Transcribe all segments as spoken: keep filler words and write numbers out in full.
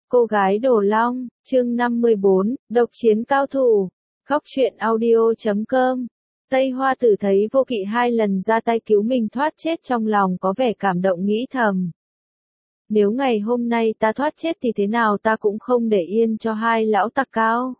Cô gái Đồ Long, chương năm mươi bốn, độc chiến cao thủ. Góc truyện audio chấm com. Tây Hoa Tử thấy Vô Kỵ hai lần ra tay cứu mình thoát chết trong lòng có vẻ cảm động nghĩ thầm. Nếu ngày hôm nay ta thoát chết thì thế nào ta cũng không để yên cho hai lão tặc cao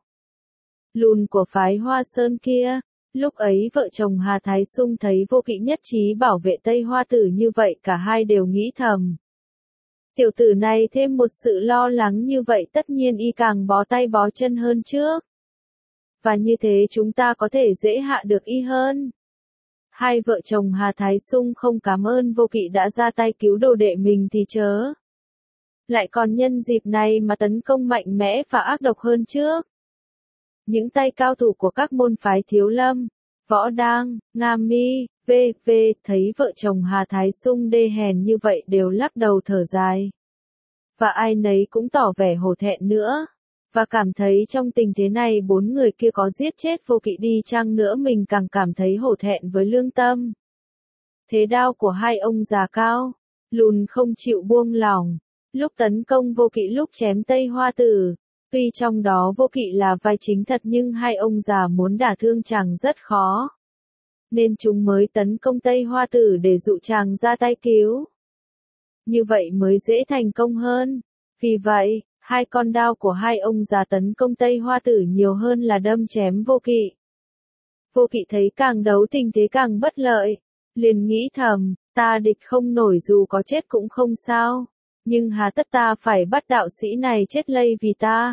lùn của phái Hoa Sơn kia. Lúc ấy vợ chồng Hà Thái Sung thấy Vô Kỵ nhất trí bảo vệ Tây Hoa Tử như vậy cả hai đều nghĩ thầm. Tiểu tử này thêm một sự lo lắng như vậy tất nhiên y càng bó tay bó chân hơn trước. Và như thế chúng ta có thể dễ hạ được y hơn. Hai vợ chồng Hà Thái Sung không cảm ơn Vô Kỵ đã ra tay cứu đồ đệ mình thì chớ. Lại còn nhân dịp này mà tấn công mạnh mẽ và ác độc hơn trước. Những tay cao thủ của các môn phái Thiếu Lâm, Võ Đang, Nga Mi, vê vê thấy vợ chồng Hà Thái Sung đê hèn như vậy đều lắc đầu thở dài. Và ai nấy cũng tỏ vẻ hổ thẹn nữa. Và cảm thấy trong tình thế này bốn người kia có giết chết Vô Kỵ đi chăng nữa mình càng cảm thấy hổ thẹn với lương tâm. Thế đao của hai ông già cao lùn không chịu buông lỏng. Lúc tấn công Vô Kỵ lúc chém Tây Hoa Tử. Tuy trong đó Vô Kỵ là vai chính thật nhưng hai ông già muốn đả thương chàng rất khó. Nên chúng mới tấn công Tây Hoa Tử để dụ chàng ra tay cứu. Như vậy mới dễ thành công hơn. Vì vậy, hai con đao của hai ông già tấn công Tây Hoa Tử nhiều hơn là đâm chém Vô Kỵ. Vô Kỵ thấy càng đấu tình thế càng bất lợi. Liền nghĩ thầm, ta địch không nổi dù có chết cũng không sao. Nhưng hà tất ta phải bắt đạo sĩ này chết lây vì ta.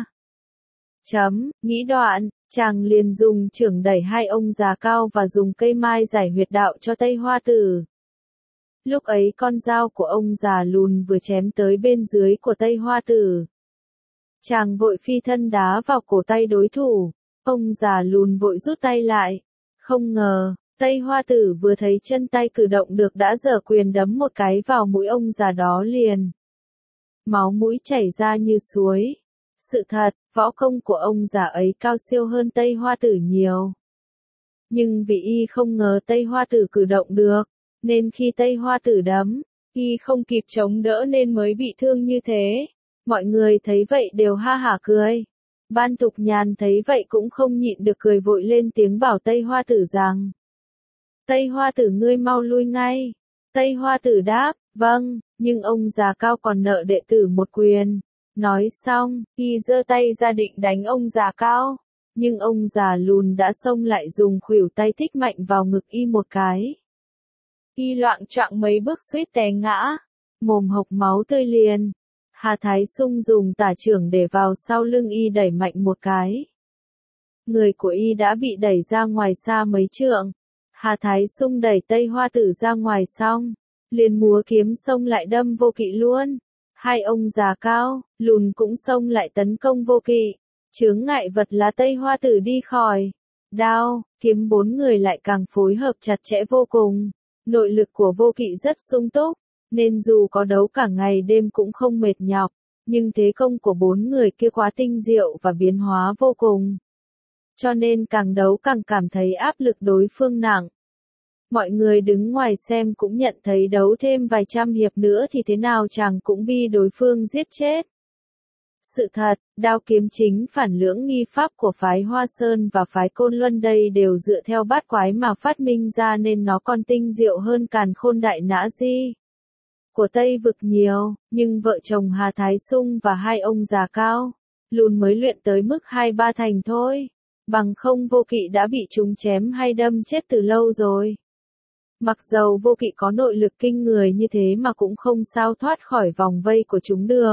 Chấm, nghĩ đoạn, chàng liền dùng chưởng đẩy hai ông già cao và dùng cây mai giải huyệt đạo cho Tây Hoa Tử. Lúc ấy con dao của ông già lùn vừa chém tới bên dưới của Tây Hoa Tử. Chàng vội phi thân đá vào cổ tay đối thủ, ông già lùn vội rút tay lại. Không ngờ, Tây Hoa Tử vừa thấy chân tay cử động được đã giở quyền đấm một cái vào mũi ông già đó liền. Máu mũi chảy ra như suối. Sự thật, võ công của ông già ấy cao siêu hơn Tây Hoa Tử nhiều. Nhưng vì y không ngờ Tây Hoa Tử cử động được, nên khi Tây Hoa Tử đấm, y không kịp chống đỡ nên mới bị thương như thế. Mọi người thấy vậy đều ha hả cười. Ban Tục Nhàn thấy vậy cũng không nhịn được cười vội lên tiếng bảo Tây Hoa Tử rằng: Tây Hoa Tử ngươi mau lui ngay. Tây Hoa Tử đáp, vâng, nhưng ông già cao còn nợ đệ tử một quyền. Nói xong, y giơ tay ra định đánh ông già cao. Nhưng ông già lùn đã xông lại dùng khuỷu tay thích mạnh vào ngực y một cái. Y loạng choạng mấy bước suýt té ngã, mồm hộc máu tươi liền. Hà Thái Sung dùng tả chưởng để vào sau lưng y đẩy mạnh một cái. Người của y đã bị đẩy ra ngoài xa mấy trượng. Hà Thái Sung đẩy Tây Hoa Tử ra ngoài xong, liền múa kiếm xông lại đâm Vô Kỵ luôn. Hai ông già cao lùn cũng xông lại tấn công Vô Kỵ. Chướng ngại vật là Tây Hoa Tử đi khỏi. Đao, kiếm bốn người lại càng phối hợp chặt chẽ vô cùng. Nội lực của Vô Kỵ rất sung túc, nên dù có đấu cả ngày đêm cũng không mệt nhọc. Nhưng thế công của bốn người kia quá tinh diệu và biến hóa vô cùng. Cho nên càng đấu càng cảm thấy áp lực đối phương nặng. Mọi người đứng ngoài xem cũng nhận thấy đấu thêm vài trăm hiệp nữa thì thế nào chàng cũng bị đối phương giết chết. Sự thật, đao kiếm chính phản lưỡng nghi pháp của phái Hoa Sơn và phái Côn Luân đây đều dựa theo bát quái mà phát minh ra nên nó còn tinh diệu hơn Càn Khôn Đại Nã Di của Tây Vực nhiều, nhưng vợ chồng Hà Thái Sung và hai ông già cao lùn mới luyện tới mức hai ba thành thôi. Bằng không Vô Kỵ đã bị chúng chém hay đâm chết từ lâu rồi. Mặc dầu Vô Kỵ có nội lực kinh người như thế mà cũng không sao thoát khỏi vòng vây của chúng được.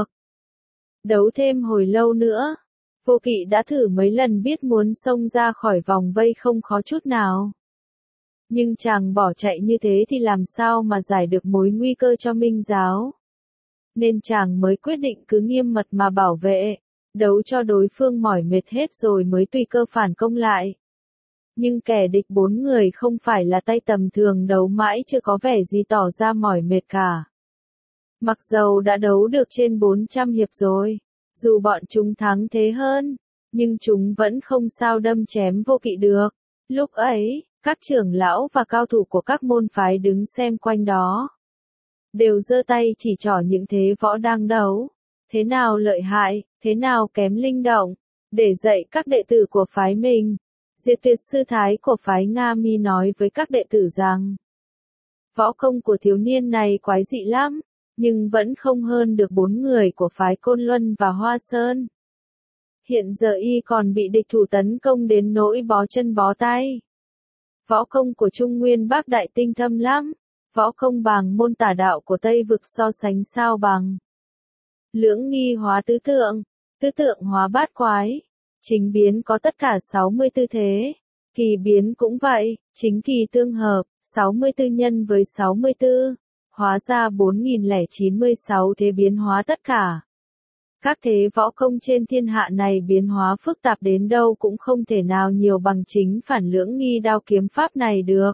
Đấu thêm hồi lâu nữa, Vô Kỵ đã thử mấy lần biết muốn xông ra khỏi vòng vây không khó chút nào. Nhưng chàng bỏ chạy như thế thì làm sao mà giải được mối nguy cơ cho Minh giáo. Nên chàng mới quyết định cứ nghiêm mật mà bảo vệ, đấu cho đối phương mỏi mệt hết rồi mới tùy cơ phản công lại. Nhưng kẻ địch bốn người không phải là tay tầm thường đấu mãi chưa có vẻ gì tỏ ra mỏi mệt cả. Mặc dầu đã đấu được trên bốn trăm hiệp rồi, dù bọn chúng thắng thế hơn, nhưng chúng vẫn không sao đâm chém Vô Kỵ được. Lúc ấy, các trưởng lão và cao thủ của các môn phái đứng xem quanh đó đều giơ tay chỉ trỏ những thế võ đang đấu. Thế nào lợi hại, thế nào kém linh động, để dạy các đệ tử của phái mình. Diệt tuyệt sư thái của phái Nga Mi nói với các đệ tử rằng, võ công của thiếu niên này quái dị lắm, nhưng vẫn không hơn được bốn người của phái Côn Luân và Hoa Sơn. Hiện giờ y còn bị địch thủ tấn công đến nỗi bó chân bó tay. Võ công của Trung Nguyên Bắc Đại tinh thâm lắm, võ công bàng môn tả đạo của Tây Vực so sánh sao bằng. Lưỡng nghi hóa tứ tượng, tứ tượng hóa bát quái, chính biến có tất cả sáu mươi tư thế, kỳ biến cũng vậy, chính kỳ tương hợp, sáu mươi tư nhân với sáu mươi tư, hóa ra bốn nghìn lẻ chín mươi sáu thế biến hóa tất cả. Các thế võ công trên thiên hạ này biến hóa phức tạp đến đâu cũng không thể nào nhiều bằng chính phản lưỡng nghi đao kiếm pháp này được.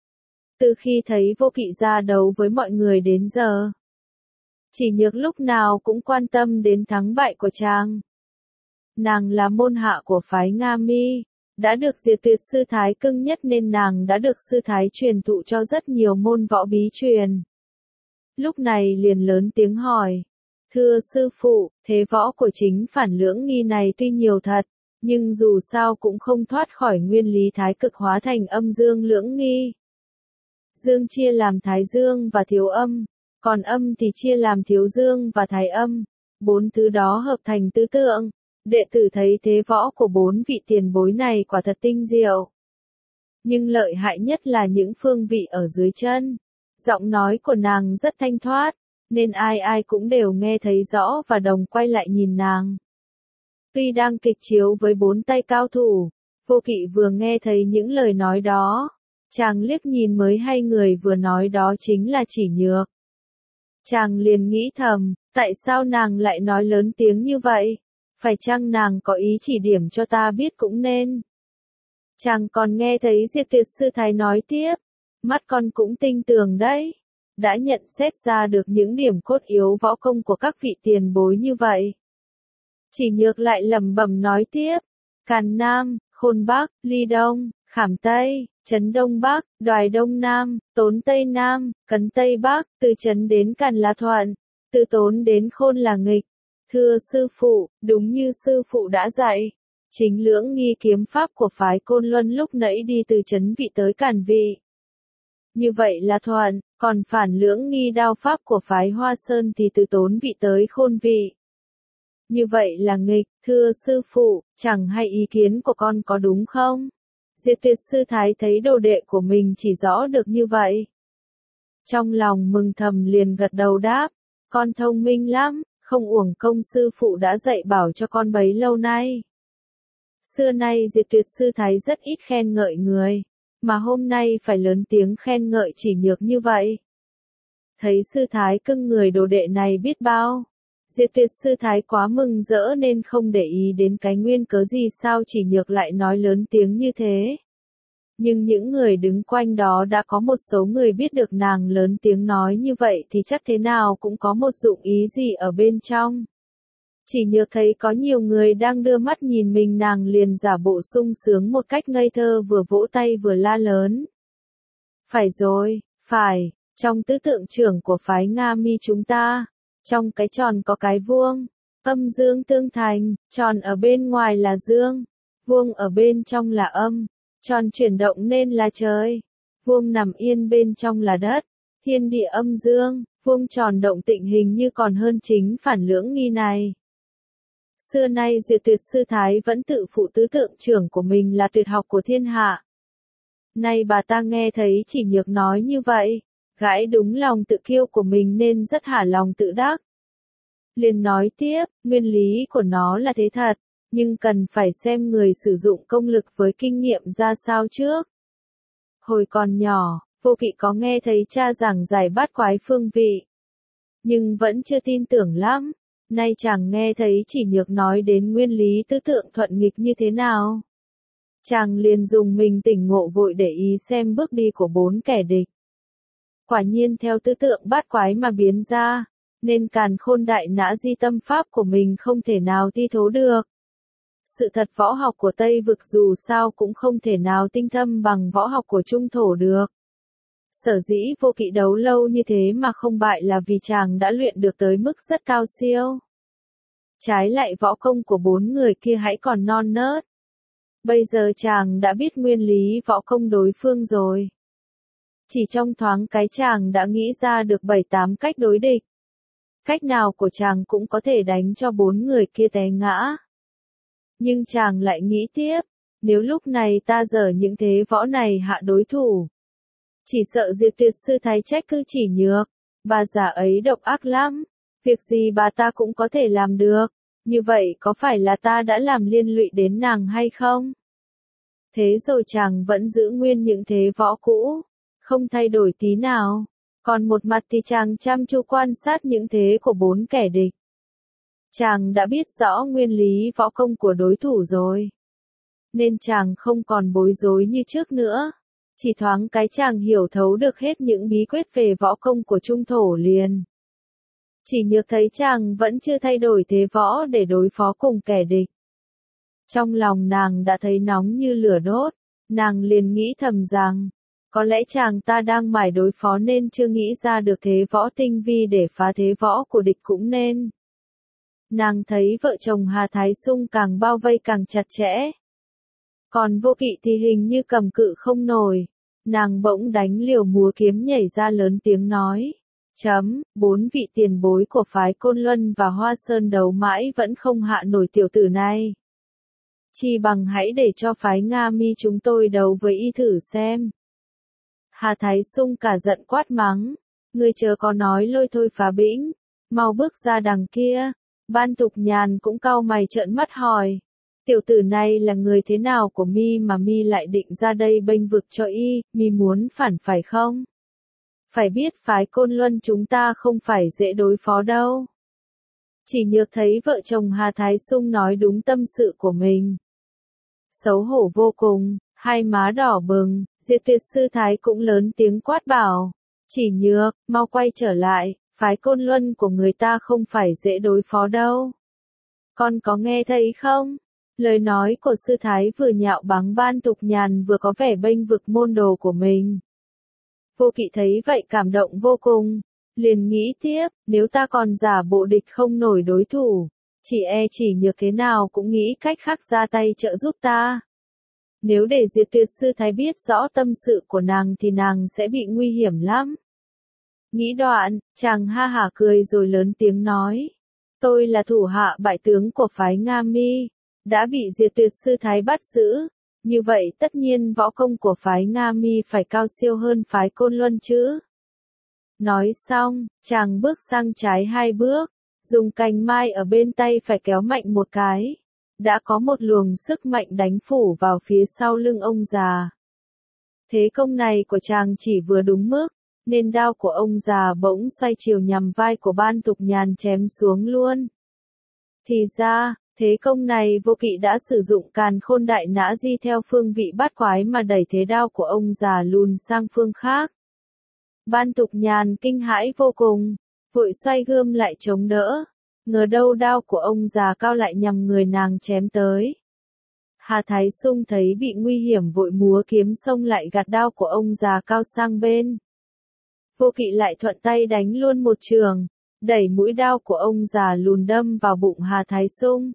Từ khi thấy Vô Kỵ ra đấu với mọi người đến giờ, Chỉ Nhược lúc nào cũng quan tâm đến thắng bại của chàng. Nàng là môn hạ của phái Nga Mi, đã được Diệt Tuyệt sư thái cưng nhất nên nàng đã được sư thái truyền thụ cho rất nhiều môn võ bí truyền. Lúc này liền lớn tiếng hỏi, thưa sư phụ, thế võ của chính phản lưỡng nghi này tuy nhiều thật, nhưng dù sao cũng không thoát khỏi nguyên lý thái cực hóa thành âm dương lưỡng nghi. Dương chia làm thái dương và thiếu âm, còn âm thì chia làm thiếu dương và thái âm, bốn thứ đó hợp thành tứ tượng. Đệ tử thấy thế võ của bốn vị tiền bối này quả thật tinh diệu. Nhưng lợi hại nhất là những phương vị ở dưới chân. Giọng nói của nàng rất thanh thoát, nên ai ai cũng đều nghe thấy rõ và đồng quay lại nhìn nàng. Tuy đang kịch chiếu với bốn tay cao thủ, Vô Kỵ vừa nghe thấy những lời nói đó. Chàng liếc nhìn mới hay người vừa nói đó chính là Chỉ Nhược. Chàng liền nghĩ thầm, tại sao nàng lại nói lớn tiếng như vậy? Phải chăng nàng có ý chỉ điểm cho ta biết cũng nên. Chàng còn nghe thấy Diệt Tuyệt sư thái nói tiếp, mắt con cũng tinh tường đấy, đã nhận xét ra được những điểm cốt yếu võ công của các vị tiền bối như vậy. Chỉ Nhược lại lẩm bẩm nói tiếp, Càn Nam, Khôn Bắc, Ly Đông, Khảm Tây, Trấn Đông Bắc, Đoài Đông Nam, Tốn Tây Nam, Cấn Tây Bắc, từ Trấn đến Càn là thuận, từ Tốn đến Khôn là nghịch. Thưa sư phụ, đúng như sư phụ đã dạy, chính lưỡng nghi kiếm pháp của phái Côn Luân lúc nãy đi từ Trấn vị tới Càn vị. Như vậy là thuận, còn phản lưỡng nghi đao pháp của phái Hoa Sơn thì từ Tốn vị tới Khôn vị. Như vậy là nghịch, thưa sư phụ, chẳng hay ý kiến của con có đúng không? Diệt Tuyệt sư thái thấy đồ đệ của mình chỉ rõ được như vậy. Trong lòng mừng thầm liền gật đầu đáp, con thông minh lắm. Không uổng công sư phụ đã dạy bảo cho con bấy lâu nay. Xưa nay Diệt Tuyệt sư thái rất ít khen ngợi người, mà hôm nay phải lớn tiếng khen ngợi Chỉ Nhược như vậy. Thấy sư thái cưng người đồ đệ này biết bao, Diệt Tuyệt sư thái quá mừng rỡ nên không để ý đến cái nguyên cớ gì sao Chỉ Nhược lại nói lớn tiếng như thế. Nhưng những người đứng quanh đó đã có một số người biết được nàng lớn tiếng nói như vậy thì chắc thế nào cũng có một dụng ý gì ở bên trong. Chỉ Nhược thấy có nhiều người đang đưa mắt nhìn mình nàng liền giả bộ sung sướng một cách ngây thơ vừa vỗ tay vừa la lớn. Phải rồi, phải, trong tứ tượng trưởng của phái Nga Mi chúng ta, trong cái tròn có cái vuông, âm dương tương thành, tròn ở bên ngoài là dương, vuông ở bên trong là âm. Tròn chuyển động nên là trời, vuông nằm yên bên trong là đất, thiên địa âm dương, vuông tròn động tịnh hình như còn hơn chính phản lưỡng nghi này. Xưa nay Diệt Tuyệt sư thái vẫn tự phụ tứ tượng trưởng của mình là tuyệt học của thiên hạ. Nay bà ta nghe thấy Chỉ Nhược nói như vậy, gãi đúng lòng tự kiêu của mình nên rất hả lòng tự đắc. Liền nói tiếp, nguyên lý của nó là thế thật. Nhưng cần phải xem người sử dụng công lực với kinh nghiệm ra sao trước. Hồi còn nhỏ, Vô Kỵ có nghe thấy cha giảng giải bát quái phương vị. Nhưng vẫn chưa tin tưởng lắm. Nay chàng nghe thấy Chỉ Nhược nói đến nguyên lý tứ tượng thuận nghịch như thế nào. Chàng liền dùng mình tỉnh ngộ vội để ý xem bước đi của bốn kẻ địch. Quả nhiên theo tứ tượng bát quái mà biến ra, nên Càn Khôn đại nã di tâm pháp của mình không thể nào thi thố được. Sự thật võ học của Tây Vực dù sao cũng không thể nào tinh thâm bằng võ học của Trung Thổ được. Sở dĩ Vô Kỵ đấu lâu như thế mà không bại là vì chàng đã luyện được tới mức rất cao siêu. Trái lại võ công của bốn người kia hãy còn non nớt. Bây giờ chàng đã biết nguyên lý võ công đối phương rồi. Chỉ trong thoáng cái chàng đã nghĩ ra được bảy tám cách đối địch. Cách nào của chàng cũng có thể đánh cho bốn người kia té ngã. Nhưng chàng lại nghĩ tiếp, nếu lúc này ta dở những thế võ này hạ đối thủ. Chỉ sợ Diệt Tuyệt sư thái trách cứ chỉ nhược, bà già ấy độc ác lắm, việc gì bà ta cũng có thể làm được, như vậy có phải là ta đã làm liên lụy đến nàng hay không? Thế rồi chàng vẫn giữ nguyên những thế võ cũ, không thay đổi tí nào, còn một mặt thì chàng chăm chú quan sát những thế của bốn kẻ địch. Chàng đã biết rõ nguyên lý võ công của đối thủ rồi, nên chàng không còn bối rối như trước nữa. Chỉ thoáng cái chàng hiểu thấu được hết những bí quyết về võ công của Trung Thổ liền. Chỉ nhược thấy chàng vẫn chưa thay đổi thế võ để đối phó cùng kẻ địch. Trong lòng nàng đã thấy nóng như lửa đốt, nàng liền nghĩ thầm rằng, có lẽ chàng ta đang mải đối phó nên chưa nghĩ ra được thế võ tinh vi để phá thế võ của địch cũng nên. Nàng thấy vợ chồng Hà Thái Sung càng bao vây càng chặt chẽ. Còn Vô Kỵ thì hình như cầm cự không nổi, nàng bỗng đánh liều múa kiếm nhảy ra lớn tiếng nói, chấm, bốn vị tiền bối của phái Côn Luân và Hoa Sơn đấu mãi vẫn không hạ nổi tiểu tử này. Chỉ bằng hãy để cho phái Nga Mi chúng tôi đấu với y thử xem. Hà Thái Sung cả giận quát mắng, ngươi chớ có nói lôi thôi phá bĩnh, mau bước ra đằng kia. Ban Tục Nhàn cũng cau mày trợn mắt hỏi, tiểu tử này là người thế nào của mi mà mi lại định ra đây bênh vực cho y, mi muốn phản phải không? Phải biết phái Côn Luân chúng ta không phải dễ đối phó đâu. Chỉ nhược thấy vợ chồng Hà Thái Sung nói đúng tâm sự của mình. Xấu hổ vô cùng, hai má đỏ bừng, Diệt Tuyệt sư thái cũng lớn tiếng quát bảo, chỉ nhược, mau quay trở lại, phái Côn Luân của người ta không phải dễ đối phó đâu. Con có nghe thấy không? Lời nói của sư thái vừa nhạo báng Ban Tục Nhàn vừa có vẻ bênh vực môn đồ của mình. Vô Kỵ thấy vậy cảm động vô cùng, liền nghĩ tiếp, nếu ta còn giả bộ địch không nổi đối thủ, chỉ e chỉ nhược thế nào cũng nghĩ cách khác ra tay trợ giúp ta. Nếu để Diệt Tuyệt sư thái biết rõ tâm sự của nàng thì nàng sẽ bị nguy hiểm lắm. Nghĩ đoạn, chàng ha hả cười rồi lớn tiếng nói, tôi là thủ hạ bại tướng của phái Nga Mi, đã bị Diệt Tuyệt sư thái bắt giữ, như vậy tất nhiên võ công của phái Nga Mi phải cao siêu hơn phái Côn Luân chứ. Nói xong, chàng bước sang trái hai bước, dùng cành mai ở bên tay phải kéo mạnh một cái, đã có một luồng sức mạnh đánh phủ vào phía sau lưng ông già. Thế công này của chàng chỉ vừa đúng mức, nên đao của ông già bỗng xoay chiều nhằm vai của Ban Tục Nhàn chém xuống luôn. Thì ra, thế công này Vô Kỵ đã sử dụng Càn Khôn Đại Nã Di theo phương vị bát quái mà đẩy thế đao của ông già lùn sang phương khác. Ban Tục Nhàn kinh hãi vô cùng, vội xoay gươm lại chống đỡ, ngờ đâu đao của ông già cao lại nhằm người nàng chém tới. Hà Thái Sung thấy bị nguy hiểm vội múa kiếm xông lại gạt đao của ông già cao sang bên. Vô Kỵ lại thuận tay đánh luôn một trường, đẩy mũi đao của ông già lùn đâm vào bụng Hà Thái Sung.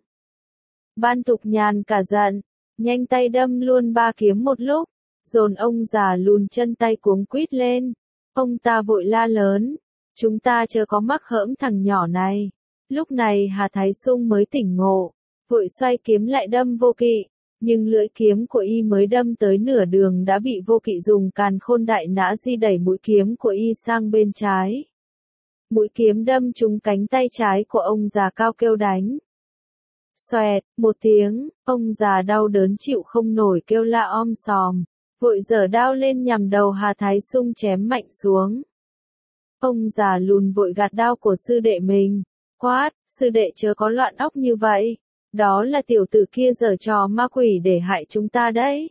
Ban Tục Nhàn cả giận, nhanh tay đâm luôn ba kiếm một lúc, dồn ông già lùn chân tay cuống quýt lên. Ông ta vội la lớn, chúng ta chớ có mắc hỡm thằng nhỏ này. Lúc này Hà Thái Sung mới tỉnh ngộ, vội xoay kiếm lại đâm Vô Kỵ, nhưng lưỡi kiếm của y mới đâm tới nửa đường đã bị Vô Kỵ dùng Càn Khôn Đại Nã Di đẩy mũi kiếm của y sang bên trái. Mũi kiếm đâm trúng cánh tay trái của ông già cao kêu đánh. Xoẹt, một tiếng, ông già đau đớn chịu không nổi kêu la om sòm, vội giở đao lên nhằm đầu Hà Thái Sung chém mạnh xuống. Ông già lùn vội gạt đao của sư đệ mình, quát, sư đệ chớ có loạn óc như vậy, đó là tiểu tử kia giở trò ma quỷ để hại chúng ta đấy.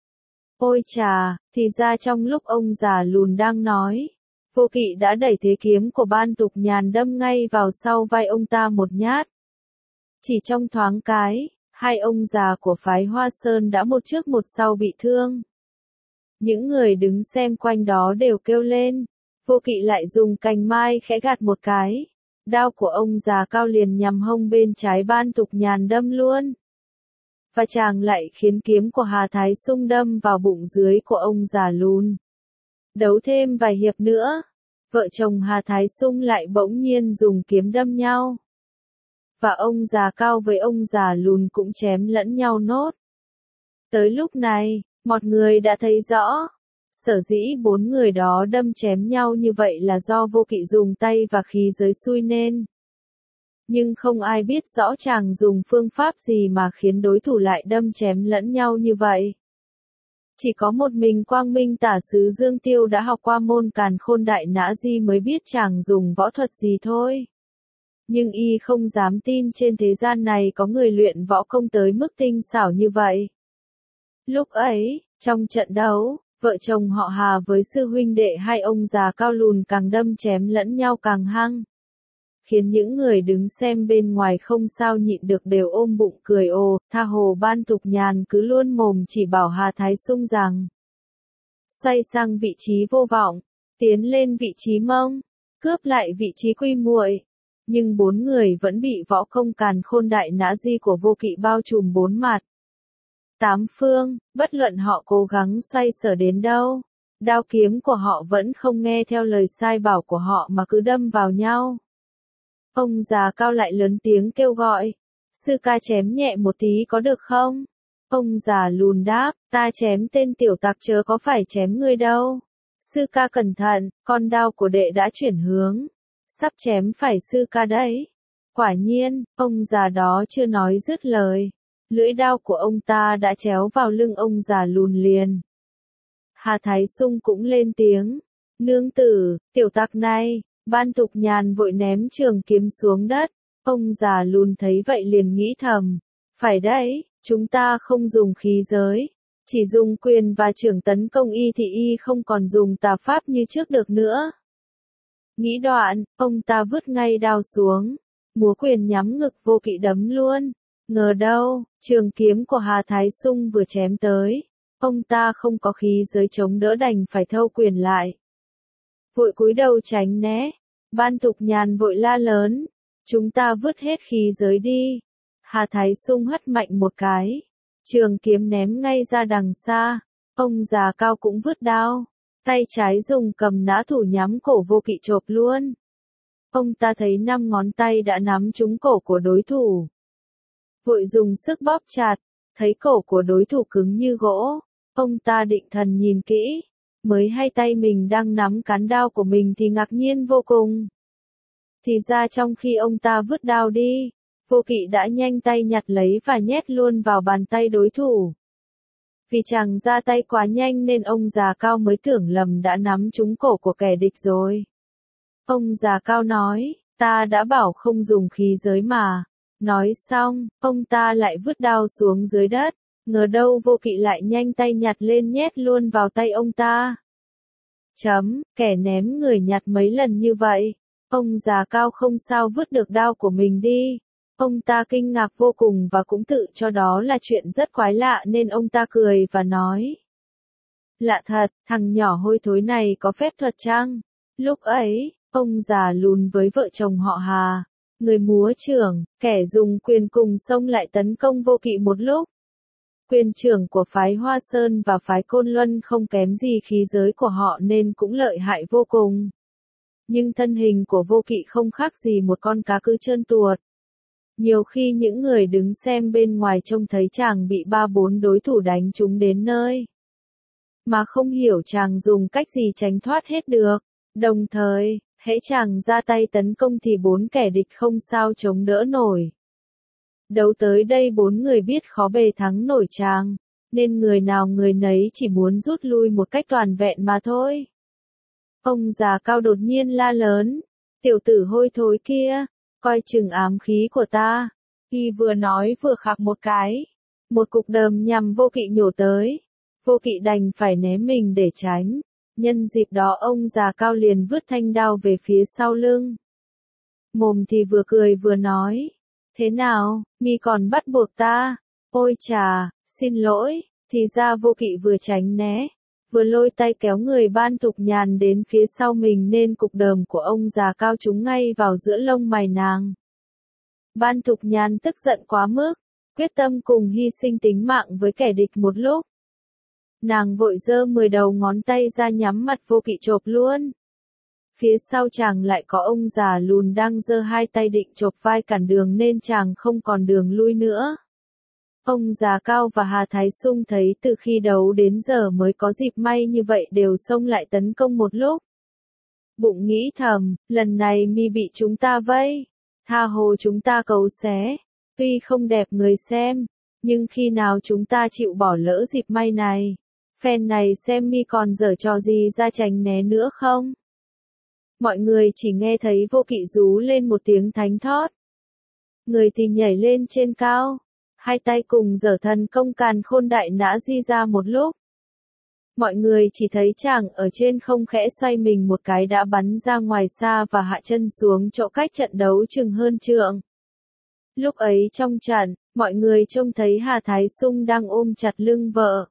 Ôi chà, thì ra trong lúc ông già lùn đang nói, Vô Kỵ đã đẩy thế kiếm của Ban Tục Nhàn đâm ngay vào sau vai ông ta một nhát. Chỉ trong thoáng cái, hai ông già của phái Hoa Sơn đã một trước một sau bị thương. Những người đứng xem quanh đó đều kêu lên, Vô Kỵ lại dùng cành mai khẽ gạt một cái, Đao của ông già cao liền nhằm hông bên trái Ban Tục Nhàn đâm luôn. Và chàng lại khiến kiếm của Hà Thái Sung đâm vào bụng dưới của ông già lùn. Đấu thêm vài hiệp nữa, vợ chồng Hà Thái Sung lại bỗng nhiên dùng kiếm đâm nhau. Và ông già cao với ông già lùn cũng chém lẫn nhau nốt. Tới lúc này, mọi người đã thấy rõ, sở dĩ bốn người đó đâm chém nhau như vậy là do Vô Kỵ dùng tay và khí giới xui nên. Nhưng không ai biết rõ chàng dùng phương pháp gì mà khiến đối thủ lại đâm chém lẫn nhau như vậy. Chỉ có một mình Quang Minh Tả Sứ Dương Tiêu đã học qua môn Càn Khôn Đại Nã Di mới biết chàng dùng võ thuật gì thôi. Nhưng y không dám tin trên thế gian này có người luyện võ công tới mức tinh xảo như vậy. Lúc ấy, trong trận đấu, vợ chồng họ Hà với sư huynh đệ hai ông già cao lùn càng đâm chém lẫn nhau càng hăng. Khiến những người đứng xem bên ngoài không sao nhịn được đều ôm bụng cười ồ, tha hồ Ban Tục Nhàn cứ luôn mồm chỉ bảo Hà Thái Sung rằng. Xoay sang vị trí Vô Vọng, tiến lên vị trí Mông, cướp lại vị trí Quy Muội. Nhưng bốn người vẫn bị võ công Càn Khôn Đại Nã Di của Vô Kỵ bao trùm bốn mặt. Tám phương, bất luận họ cố gắng xoay sở đến đâu, đao kiếm của họ vẫn không nghe theo lời sai bảo của họ mà cứ đâm vào nhau. Ông già cao lại lớn tiếng kêu gọi, sư ca chém nhẹ một tí có được không? Ông già lùn đáp, ta chém tên tiểu tặc chớ có phải chém ngươi đâu. Sư ca cẩn thận, con đao của đệ đã chuyển hướng, sắp chém phải sư ca đấy. Quả nhiên, ông già đó chưa nói dứt lời. Lưỡi đao của ông ta đã chéo vào lưng ông già lùn liền. Hà Thái Sung cũng lên tiếng. Nương tử, tiểu tặc này, Ban Tục Nhàn vội ném trường kiếm xuống đất. Ông già lùn thấy vậy liền nghĩ thầm. Phải đấy, chúng ta không dùng khí giới. Chỉ dùng quyền và trưởng tấn công y thì y không còn dùng tà pháp như trước được nữa. Nghĩ đoạn, ông ta vứt ngay đao xuống. Múa quyền nhắm ngực Vô Kỵ đấm luôn. Ngờ đâu, trường kiếm của Hà Thái Sung vừa chém tới, ông ta không có khí giới chống đỡ đành phải thâu quyền lại. Vội cúi đầu tránh né, Ban Tục Nhàn vội la lớn, chúng ta vứt hết khí giới đi. Hà Thái Sung hất mạnh một cái, trường kiếm ném ngay ra đằng xa, ông già cao cũng vứt đao, tay trái dùng cầm nã thủ nhắm cổ Vô Kỵ chộp luôn. Ông ta thấy năm ngón tay đã nắm trúng cổ của đối thủ. Vội dùng sức bóp chặt, thấy cổ của đối thủ cứng như gỗ, ông ta định thần nhìn kỹ, mới hay tay mình đang nắm cán đao của mình thì ngạc nhiên vô cùng. Thì ra trong khi ông ta vứt đao đi, Vô Kỵ đã nhanh tay nhặt lấy và nhét luôn vào bàn tay đối thủ. Vì chàng ra tay quá nhanh nên ông già cao mới tưởng lầm đã nắm trúng cổ của kẻ địch rồi. Ông già cao nói, ta đã bảo không dùng khí giới mà. Nói xong, ông ta lại vứt đao xuống dưới đất, ngờ đâu Vô Kỵ lại nhanh tay nhặt lên nhét luôn vào tay ông ta. Chấm, kẻ ném người nhặt mấy lần như vậy, ông già cao không sao vứt được đao của mình đi. Ông ta kinh ngạc vô cùng và cũng tự cho đó là chuyện rất quái lạ nên ông ta cười và nói. Lạ thật, thằng nhỏ hôi thối này có phép thuật chăng? Lúc ấy, ông già lùn với vợ chồng họ Hà. Người múa trưởng, kẻ dùng quyền cùng xông lại tấn công Vô Kỵ một lúc. Quyền trưởng của phái Hoa Sơn và phái Côn Luân không kém gì khí giới của họ nên cũng lợi hại vô cùng. Nhưng thân hình của Vô Kỵ không khác gì một con cá cứ trơn tuột. Nhiều khi những người đứng xem bên ngoài trông thấy chàng bị ba bốn đối thủ đánh trúng đến nơi. Mà không hiểu chàng dùng cách gì tránh thoát hết được. Đồng thời, hễ chàng ra tay tấn công thì bốn kẻ địch không sao chống đỡ nổi. Đấu tới đây bốn người biết khó bề thắng nổi chàng, nên người nào người nấy chỉ muốn rút lui một cách toàn vẹn mà thôi. Ông già cao đột nhiên la lớn, tiểu tử hôi thối kia, coi chừng ám khí của ta. Y vừa nói vừa khạc một cái, một cục đờm nhằm Vô Kỵ nhổ tới. Vô Kỵ đành phải né mình để tránh. Nhân dịp đó ông già cao liền vứt thanh đao về phía sau lưng. Mồm thì vừa cười vừa nói. Thế nào, mi còn bắt buộc ta? Ôi chà, xin lỗi, thì ra Vô Kỵ vừa tránh né, vừa lôi tay kéo người Ban Thục Nhàn đến phía sau mình nên cục đờm của ông già Cao trúng ngay vào giữa lông mày nàng. Ban Thục Nhàn tức giận quá mức, quyết tâm cùng hy sinh tính mạng với kẻ địch một lúc. Nàng vội giơ mười đầu ngón tay ra nhắm mặt Vô Kỵ chộp luôn. Phía sau chàng lại có ông già lùn đang giơ hai tay định chộp vai cản đường nên chàng không còn đường lui nữa. Ông già Cao và Hà Thái Sung thấy từ khi đấu đến giờ mới có dịp may như vậy đều xông lại tấn công một lúc. Bụng nghĩ thầm, lần này mi bị chúng ta vây, tha hồ chúng ta cấu xé, tuy không đẹp người xem, nhưng khi nào chúng ta chịu bỏ lỡ dịp may này, phen này xem mi còn giở trò gì ra tránh né nữa không? Mọi người chỉ nghe thấy Vô Kỵ rú lên một tiếng thánh thót. Người thì nhảy lên trên cao, hai tay cùng giở thần công Càn Khôn Đại Nã Di ra một lúc. Mọi người chỉ thấy chàng ở trên không khẽ xoay mình một cái đã bắn ra ngoài xa và hạ chân xuống chỗ cách trận đấu chừng hơn trượng. Lúc ấy trong trận, mọi người trông thấy Hà Thái Sung đang ôm chặt lưng vợ.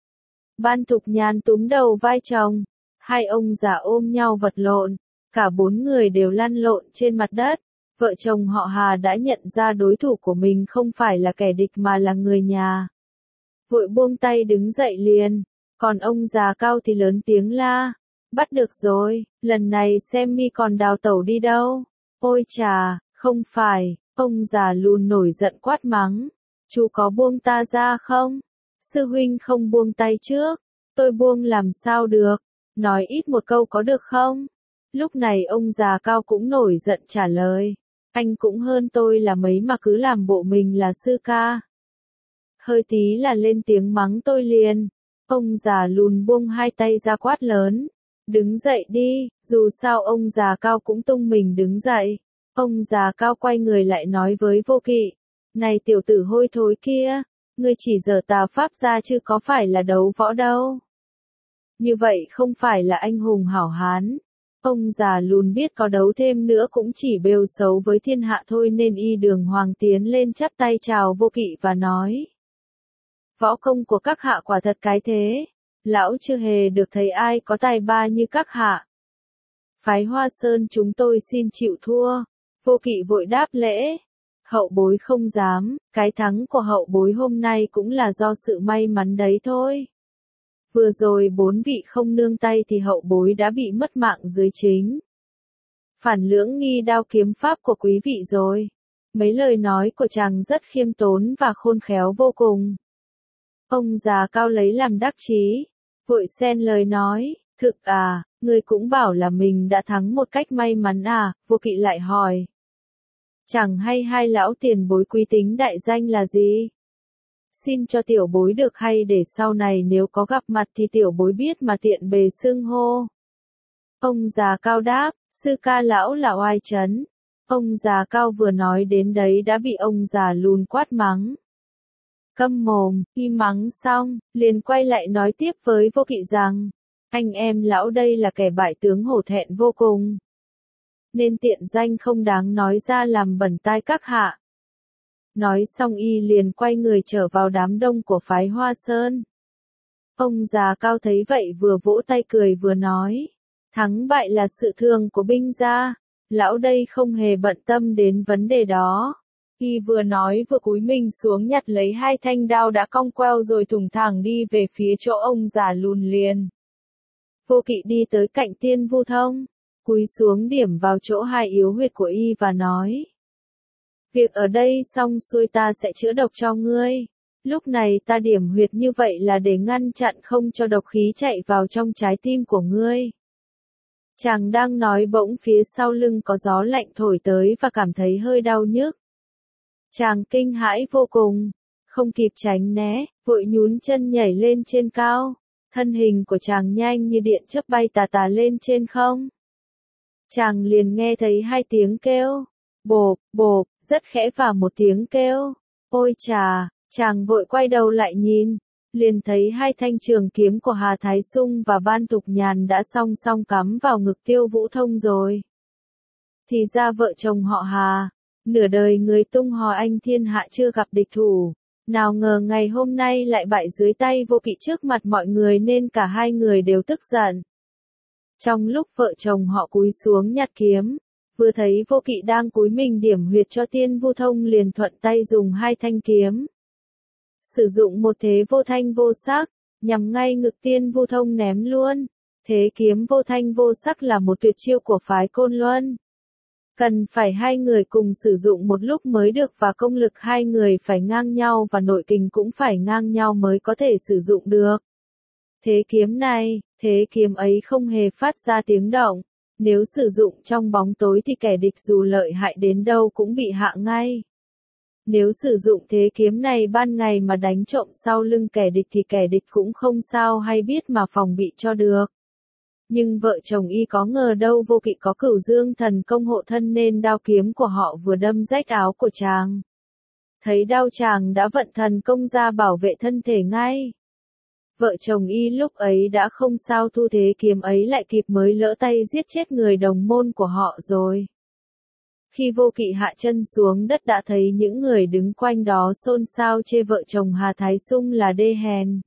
Ban Thục Nhàn túm đầu vai chồng, hai ông già ôm nhau vật lộn, cả bốn người đều lăn lộn trên mặt đất. Vợ chồng họ Hà đã nhận ra đối thủ của mình không phải là kẻ địch mà là người nhà. Vội buông tay đứng dậy liền, còn ông già Cao thì lớn tiếng la, bắt được rồi, lần này xem mi còn đào tẩu đi đâu. Ôi chà, không phải, ông già lùn nổi giận quát mắng, chú có buông ta ra không? Sư huynh không buông tay trước, tôi buông làm sao được, nói ít một câu có được không? Lúc này ông già Cao cũng nổi giận trả lời, anh cũng hơn tôi là mấy mà cứ làm bộ mình là sư ca. Hơi tí là lên tiếng mắng tôi liền. Ông già lùn buông hai tay ra quát lớn, đứng dậy đi, dù sao ông già Cao cũng tung mình đứng dậy. Ông già Cao quay người lại nói với Vô Kỵ, này tiểu tử hôi thối kia, ngươi chỉ giở tà pháp ra chứ có phải là đấu võ đâu. Như vậy không phải là anh hùng hảo hán. Ông già lùn biết có đấu thêm nữa cũng chỉ bêu xấu với thiên hạ thôi nên y đường hoàng tiến lên chắp tay chào Vô Kỵ và nói. Võ công của các hạ quả thật cái thế, lão chưa hề được thấy ai có tài ba như các hạ. Phái Hoa Sơn chúng tôi xin chịu thua. Vô Kỵ vội đáp lễ. Hậu bối không dám, cái thắng của hậu bối hôm nay cũng là do sự may mắn đấy thôi. Vừa rồi bốn vị không nương tay thì hậu bối đã bị mất mạng dưới chính phản lưỡng nghi đao kiếm pháp của quý vị rồi. Mấy lời nói của chàng rất khiêm tốn và khôn khéo vô cùng. Ông già Cao lấy làm đắc chí, vội xen lời nói, thực à, ngươi cũng bảo là mình đã thắng một cách may mắn à? Vô Kỵ lại hỏi. Chẳng hay hai lão tiền bối quý tính đại danh là gì? Xin cho tiểu bối được hay để sau này nếu có gặp mặt thì tiểu bối biết mà tiện bề xưng hô. Ông già Cao đáp, sư ca lão là oai trấn. Ông già Cao vừa nói đến đấy đã bị ông già lùn quát mắng. Câm mồm, khi mắng xong, liền quay lại nói tiếp với Vô Kỵ rằng, anh em lão đây là kẻ bại tướng hổ thẹn vô cùng. Nên tiện danh không đáng nói ra làm bẩn tai các hạ. Nói xong y liền quay người trở vào đám đông của phái Hoa Sơn. Ông già Cao thấy vậy vừa vỗ tay cười vừa nói, thắng bại là sự thường của binh gia, lão đây không hề bận tâm đến vấn đề đó. Y vừa nói vừa cúi mình xuống nhặt lấy hai thanh đao đã cong queo rồi thùng thẳng đi về phía chỗ ông già lùn liền. Vô Kỵ đi tới cạnh Tiên Vu Thông, cúi xuống điểm vào chỗ hai yếu huyệt của y và nói. Việc ở đây xong xuôi ta sẽ chữa độc cho ngươi. Lúc này ta điểm huyệt như vậy là để ngăn chặn không cho độc khí chạy vào trong trái tim của ngươi. Chàng đang nói bỗng phía sau lưng có gió lạnh thổi tới và cảm thấy hơi đau nhức. Chàng kinh hãi vô cùng, không kịp tránh né, vội nhún chân nhảy lên trên cao. Thân hình của chàng nhanh như điện chớp bay tà tà lên trên không. Chàng liền nghe thấy hai tiếng kêu, bộp, bộp, rất khẽ và một tiếng kêu, ôi chà, chàng vội quay đầu lại nhìn, liền thấy hai thanh trường kiếm của Hà Thái Sung và Ban Thục Nhàn đã song song cắm vào ngực Tiêu Vũ Thông rồi. Thì ra vợ chồng họ Hà, nửa đời người tung hò anh thiên hạ chưa gặp địch thủ, Nào ngờ ngày hôm nay lại bại dưới tay Vô Kỵ trước mặt mọi người nên cả hai người đều tức giận. Trong lúc vợ chồng họ cúi xuống nhặt kiếm, vừa thấy Vô Kỵ đang cúi mình điểm huyệt cho Tiên Vu Thông liền thuận tay dùng hai thanh kiếm. Sử dụng một thế vô thanh vô sắc, nhằm ngay ngực Tiên Vu Thông ném luôn. Thế kiếm vô thanh vô sắc là một tuyệt chiêu của phái Côn Luân. Cần phải hai người cùng sử dụng một lúc mới được và công lực hai người phải ngang nhau và nội kình cũng phải ngang nhau mới có thể sử dụng được. Thế kiếm này, thế kiếm ấy không hề phát ra tiếng động. Nếu sử dụng trong bóng tối thì kẻ địch dù lợi hại đến đâu cũng bị hạ ngay. Nếu sử dụng thế kiếm này ban ngày mà đánh trộm sau lưng kẻ địch thì kẻ địch cũng không sao hay biết mà phòng bị cho được. Nhưng vợ chồng y có ngờ đâu Vô Kỵ có Cửu Dương thần công hộ thân nên đao kiếm của họ vừa đâm rách áo của chàng. Thấy đau chàng đã vận thần công ra bảo vệ thân thể ngay. Vợ chồng y lúc ấy đã không sao thu thế kiếm ấy lại kịp mới lỡ tay giết chết người đồng môn của họ rồi. Khi Vô Kỵ hạ chân xuống đất đã thấy những người đứng quanh đó xôn xao chê vợ chồng Hà Thái Sung là đê hèn.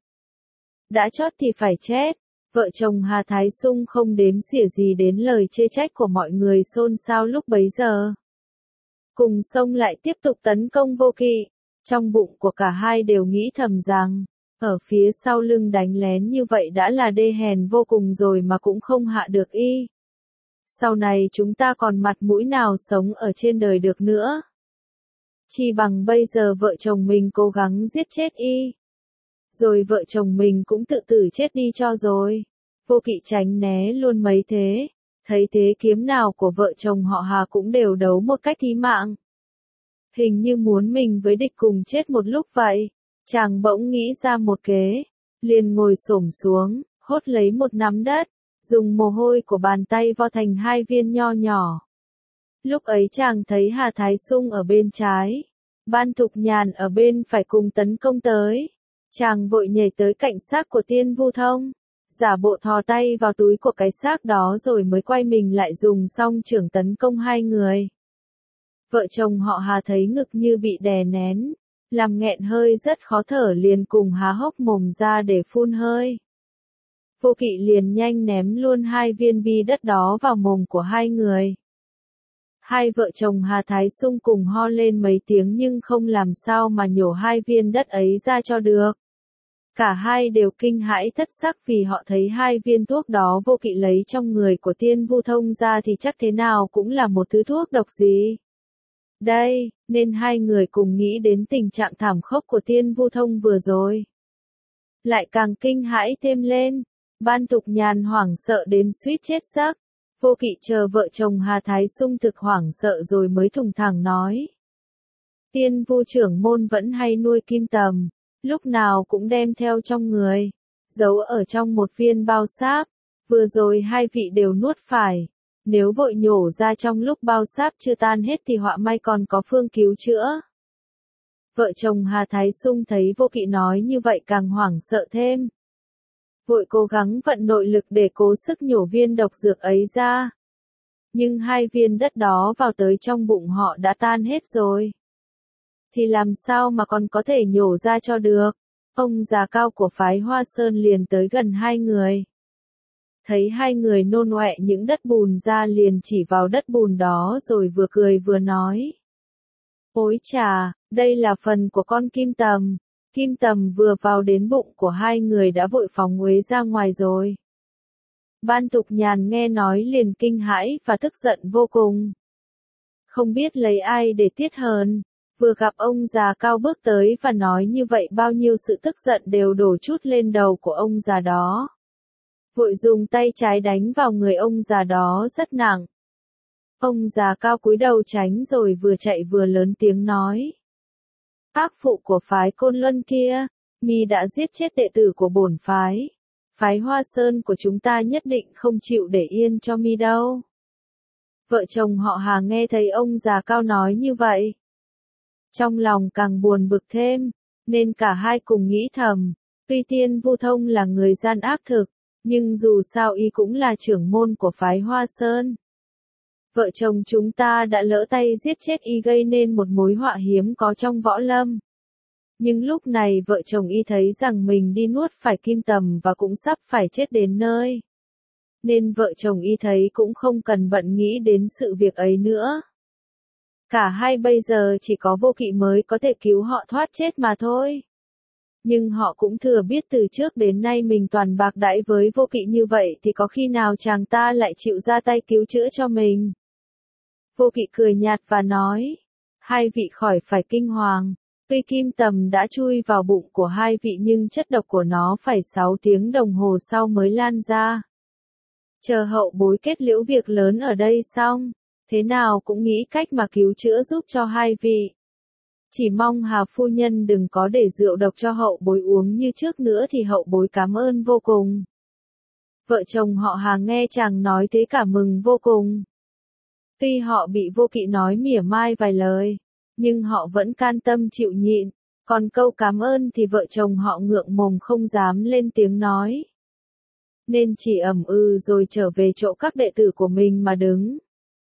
Đã chót thì phải chết. Vợ chồng Hà Thái Sung không đếm xỉa gì đến lời chê trách của mọi người xôn xao lúc bấy giờ. Cùng xông lại tiếp tục tấn công Vô Kỵ. Trong bụng của cả hai đều nghĩ thầm rằng, ở phía sau lưng đánh lén như vậy đã là đê hèn vô cùng rồi mà cũng không hạ được y. Sau này chúng ta còn mặt mũi nào sống ở trên đời được nữa. Chỉ bằng bây giờ vợ chồng mình cố gắng giết chết y. Rồi vợ chồng mình cũng tự tử chết đi cho rồi. Vô Kỵ tránh né luôn mấy thế. Thấy thế kiếm nào của vợ chồng họ Hà cũng đều đấu một cách thí mạng. Hình như muốn mình với địch cùng chết một lúc vậy. Chàng bỗng nghĩ ra một kế. Liền ngồi xổm xuống, hốt lấy một nắm đất. Dùng mồ hôi của bàn tay vo thành hai viên nho nhỏ. Lúc ấy chàng thấy Hà Thái Sung ở bên trái. Ban Thục Nhàn ở bên phải cùng tấn công tới. Chàng vội nhảy tới cạnh xác của Tiên Vu Thông, giả bộ thò tay vào túi của cái xác đó rồi mới quay mình lại dùng song chưởng tấn công hai người. Vợ chồng họ Hà thấy ngực như bị đè nén, làm nghẹn hơi rất khó thở liền cùng há hốc mồm ra để phun hơi. Vô Kỵ liền nhanh ném luôn hai viên bi đất đó vào mồm của hai người. Hai vợ chồng Hà Thái Sung cùng ho lên mấy tiếng nhưng không làm sao mà nhổ hai viên đất ấy ra cho được. Cả hai đều kinh hãi thất sắc vì họ thấy hai viên thuốc đó Vô Kỵ lấy trong người của Tiên Vu Thông ra thì chắc thế nào cũng là một thứ thuốc độc gì. Đây, nên hai người cùng nghĩ đến tình trạng thảm khốc của Tiên Vu Thông vừa rồi. Lại càng kinh hãi thêm lên, Ban Thục Nhàn hoảng sợ đến suýt chết giấc. Vô Kỵ chờ vợ chồng Hà Thái Sung thực hoảng sợ rồi mới thùng thẳng nói. Tiên Vu trưởng môn vẫn hay nuôi kim tầm, lúc nào cũng đem theo trong người, giấu ở trong một viên bao sáp, vừa rồi hai vị đều nuốt phải, nếu vội nhổ ra trong lúc bao sáp chưa tan hết thì họa may còn có phương cứu chữa. Vợ chồng Hà Thái Sung thấy Vô Kỵ nói như vậy càng hoảng sợ thêm. Vội cố gắng vận nội lực để cố sức nhổ viên độc dược ấy ra. Nhưng hai viên đất đó vào tới trong bụng họ đã tan hết rồi. Thì làm sao mà còn có thể nhổ ra cho được? Ông già cao của phái Hoa Sơn liền tới gần hai người. Thấy hai người nôn ọe những đất bùn ra liền chỉ vào đất bùn đó rồi vừa cười vừa nói. Ôi chà, đây là phần của con kim tầm. Kim tầm vừa vào đến bụng của hai người đã vội phóng uế ra ngoài rồi. Ban Thục Nhàn nghe nói liền kinh hãi và tức giận vô cùng. Không biết lấy ai để tiết hờn, vừa gặp ông già cao bước tới và nói như vậy bao nhiêu sự tức giận đều đổ chút lên đầu của ông già đó. Vội dùng tay trái đánh vào người ông già đó rất nặng. Ông già cao cúi đầu tránh rồi vừa chạy vừa lớn tiếng nói. Ác phụ của phái Côn Luân kia, mi đã giết chết đệ tử của bổn phái. Phái Hoa Sơn của chúng ta nhất định không chịu để yên cho mi đâu. Vợ chồng họ Hà nghe thấy ông già cao nói như vậy. Trong lòng càng buồn bực thêm, nên cả hai cùng nghĩ thầm, tuy Tiên Vu Thông là người gian ác thực, nhưng dù sao y cũng là trưởng môn của phái Hoa Sơn. Vợ chồng chúng ta đã lỡ tay giết chết y gây nên một mối họa hiếm có trong võ lâm. Nhưng lúc này vợ chồng y thấy rằng mình đi nuốt phải kim tầm và cũng sắp phải chết đến nơi. Nên vợ chồng y thấy cũng không cần bận nghĩ đến sự việc ấy nữa. Cả hai bây giờ chỉ có Vô Kỵ mới có thể cứu họ thoát chết mà thôi. Nhưng họ cũng thừa biết từ trước đến nay mình toàn bạc đãi với Vô Kỵ như vậy thì có khi nào chàng ta lại chịu ra tay cứu chữa cho mình. Vô Kỵ cười nhạt và nói, hai vị khỏi phải kinh hoàng, tuy kim tầm đã chui vào bụng của hai vị nhưng chất độc của nó phải sáu tiếng đồng hồ sau mới lan ra. Chờ hậu bối kết liễu việc lớn ở đây xong, thế nào cũng nghĩ cách mà cứu chữa giúp cho hai vị. Chỉ mong Hà phu nhân đừng có để rượu độc cho hậu bối uống như trước nữa thì hậu bối cảm ơn vô cùng. Vợ chồng họ Hà nghe chàng nói thế cả mừng vô cùng. Tuy họ bị Vô Kỵ nói mỉa mai vài lời, nhưng họ vẫn can tâm chịu nhịn, còn câu cảm ơn thì vợ chồng họ ngượng mồm không dám lên tiếng nói. Nên chỉ ầm ừ rồi trở về chỗ các đệ tử của mình mà đứng.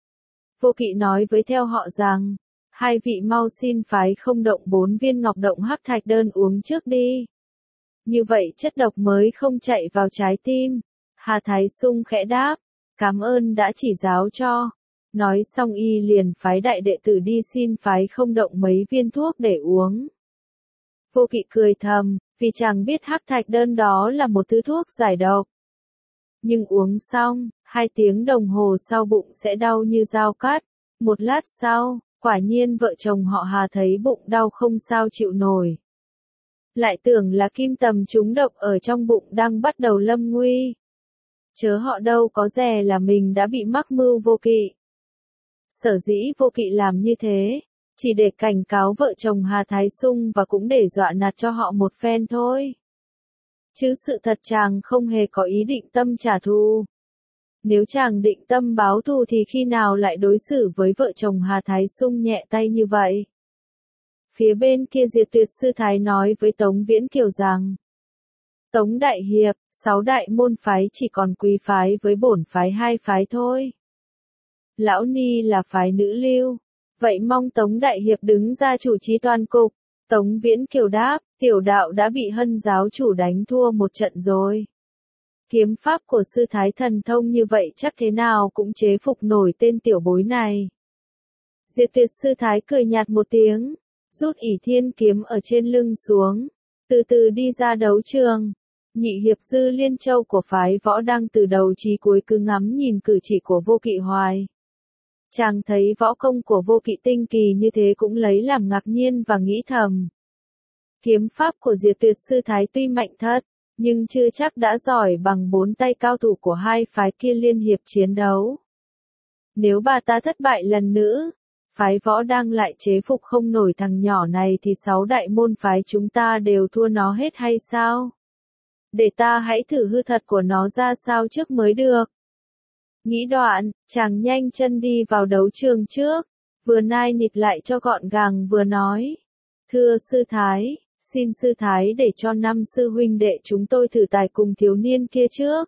Vô Kỵ nói với theo họ rằng, hai vị mau xin phái không động bốn viên ngọc động hắc thạch đơn uống trước đi. Như vậy chất độc mới không chạy vào trái tim. Hà Thái Sung khẽ đáp, cảm ơn đã chỉ giáo cho. Nói xong y liền phái đại đệ tử đi xin phái không động mấy viên thuốc để uống. Vô Kỵ cười thầm, vì chàng biết hắc thạch đơn đó là một thứ thuốc giải độc. Nhưng uống xong, hai tiếng đồng hồ sau bụng sẽ đau như dao cắt. Một lát sau, quả nhiên vợ chồng họ Hà thấy bụng đau không sao chịu nổi. Lại tưởng là kim tầm trúng độc ở trong bụng đang bắt đầu lâm nguy. Chớ họ đâu có dè là mình đã bị mắc mưu Vô Kỵ. Sở dĩ Vô Kỵ làm như thế, chỉ để cảnh cáo vợ chồng Hà Thái Sung và cũng để dọa nạt cho họ một phen thôi. Chứ sự thật chàng không hề có ý định tâm trả thù. Nếu chàng định tâm báo thù thì khi nào lại đối xử với vợ chồng Hà Thái Sung nhẹ tay như vậy. Phía bên kia Diệt Tuyệt Sư Thái nói với Tống Viễn Kiều rằng, Tống Đại Hiệp, sáu đại môn phái chỉ còn quý phái với bổn phái hai phái thôi. Lão Ni là phái nữ lưu, vậy mong Tống Đại Hiệp đứng ra chủ trì toàn cục. Tống Viễn Kiều đáp, tiểu đạo đã bị Hân giáo chủ đánh thua một trận rồi. Kiếm pháp của sư thái thần thông như vậy chắc thế nào cũng chế phục nổi tên tiểu bối này. Diệt Tuyệt Sư Thái cười nhạt một tiếng, rút ỷ thiên kiếm ở trên lưng xuống, từ từ đi ra đấu trường. Nhị hiệp Dư Liên Châu của phái võ đang từ đầu chí cuối cứ ngắm nhìn cử chỉ của Vô Kỵ hoài. Chàng thấy võ công của Vô Kỵ tinh kỳ như thế cũng lấy làm ngạc nhiên và nghĩ thầm. Kiếm pháp của Diệt Tuyệt Sư Thái tuy mạnh thật, nhưng chưa chắc đã giỏi bằng bốn tay cao thủ của hai phái kia liên hiệp chiến đấu. Nếu bà ta thất bại lần nữa, phái võ đang lại chế phục không nổi thằng nhỏ này thì sáu đại môn phái chúng ta đều thua nó hết hay sao? Để ta hãy thử hư thật của nó ra sao trước mới được. Nghĩ đoạn, chàng nhanh chân đi vào đấu trường trước, vừa nai nịt lại cho gọn gàng vừa nói. Thưa sư thái, xin sư thái để cho năm sư huynh đệ chúng tôi thử tài cùng thiếu niên kia trước.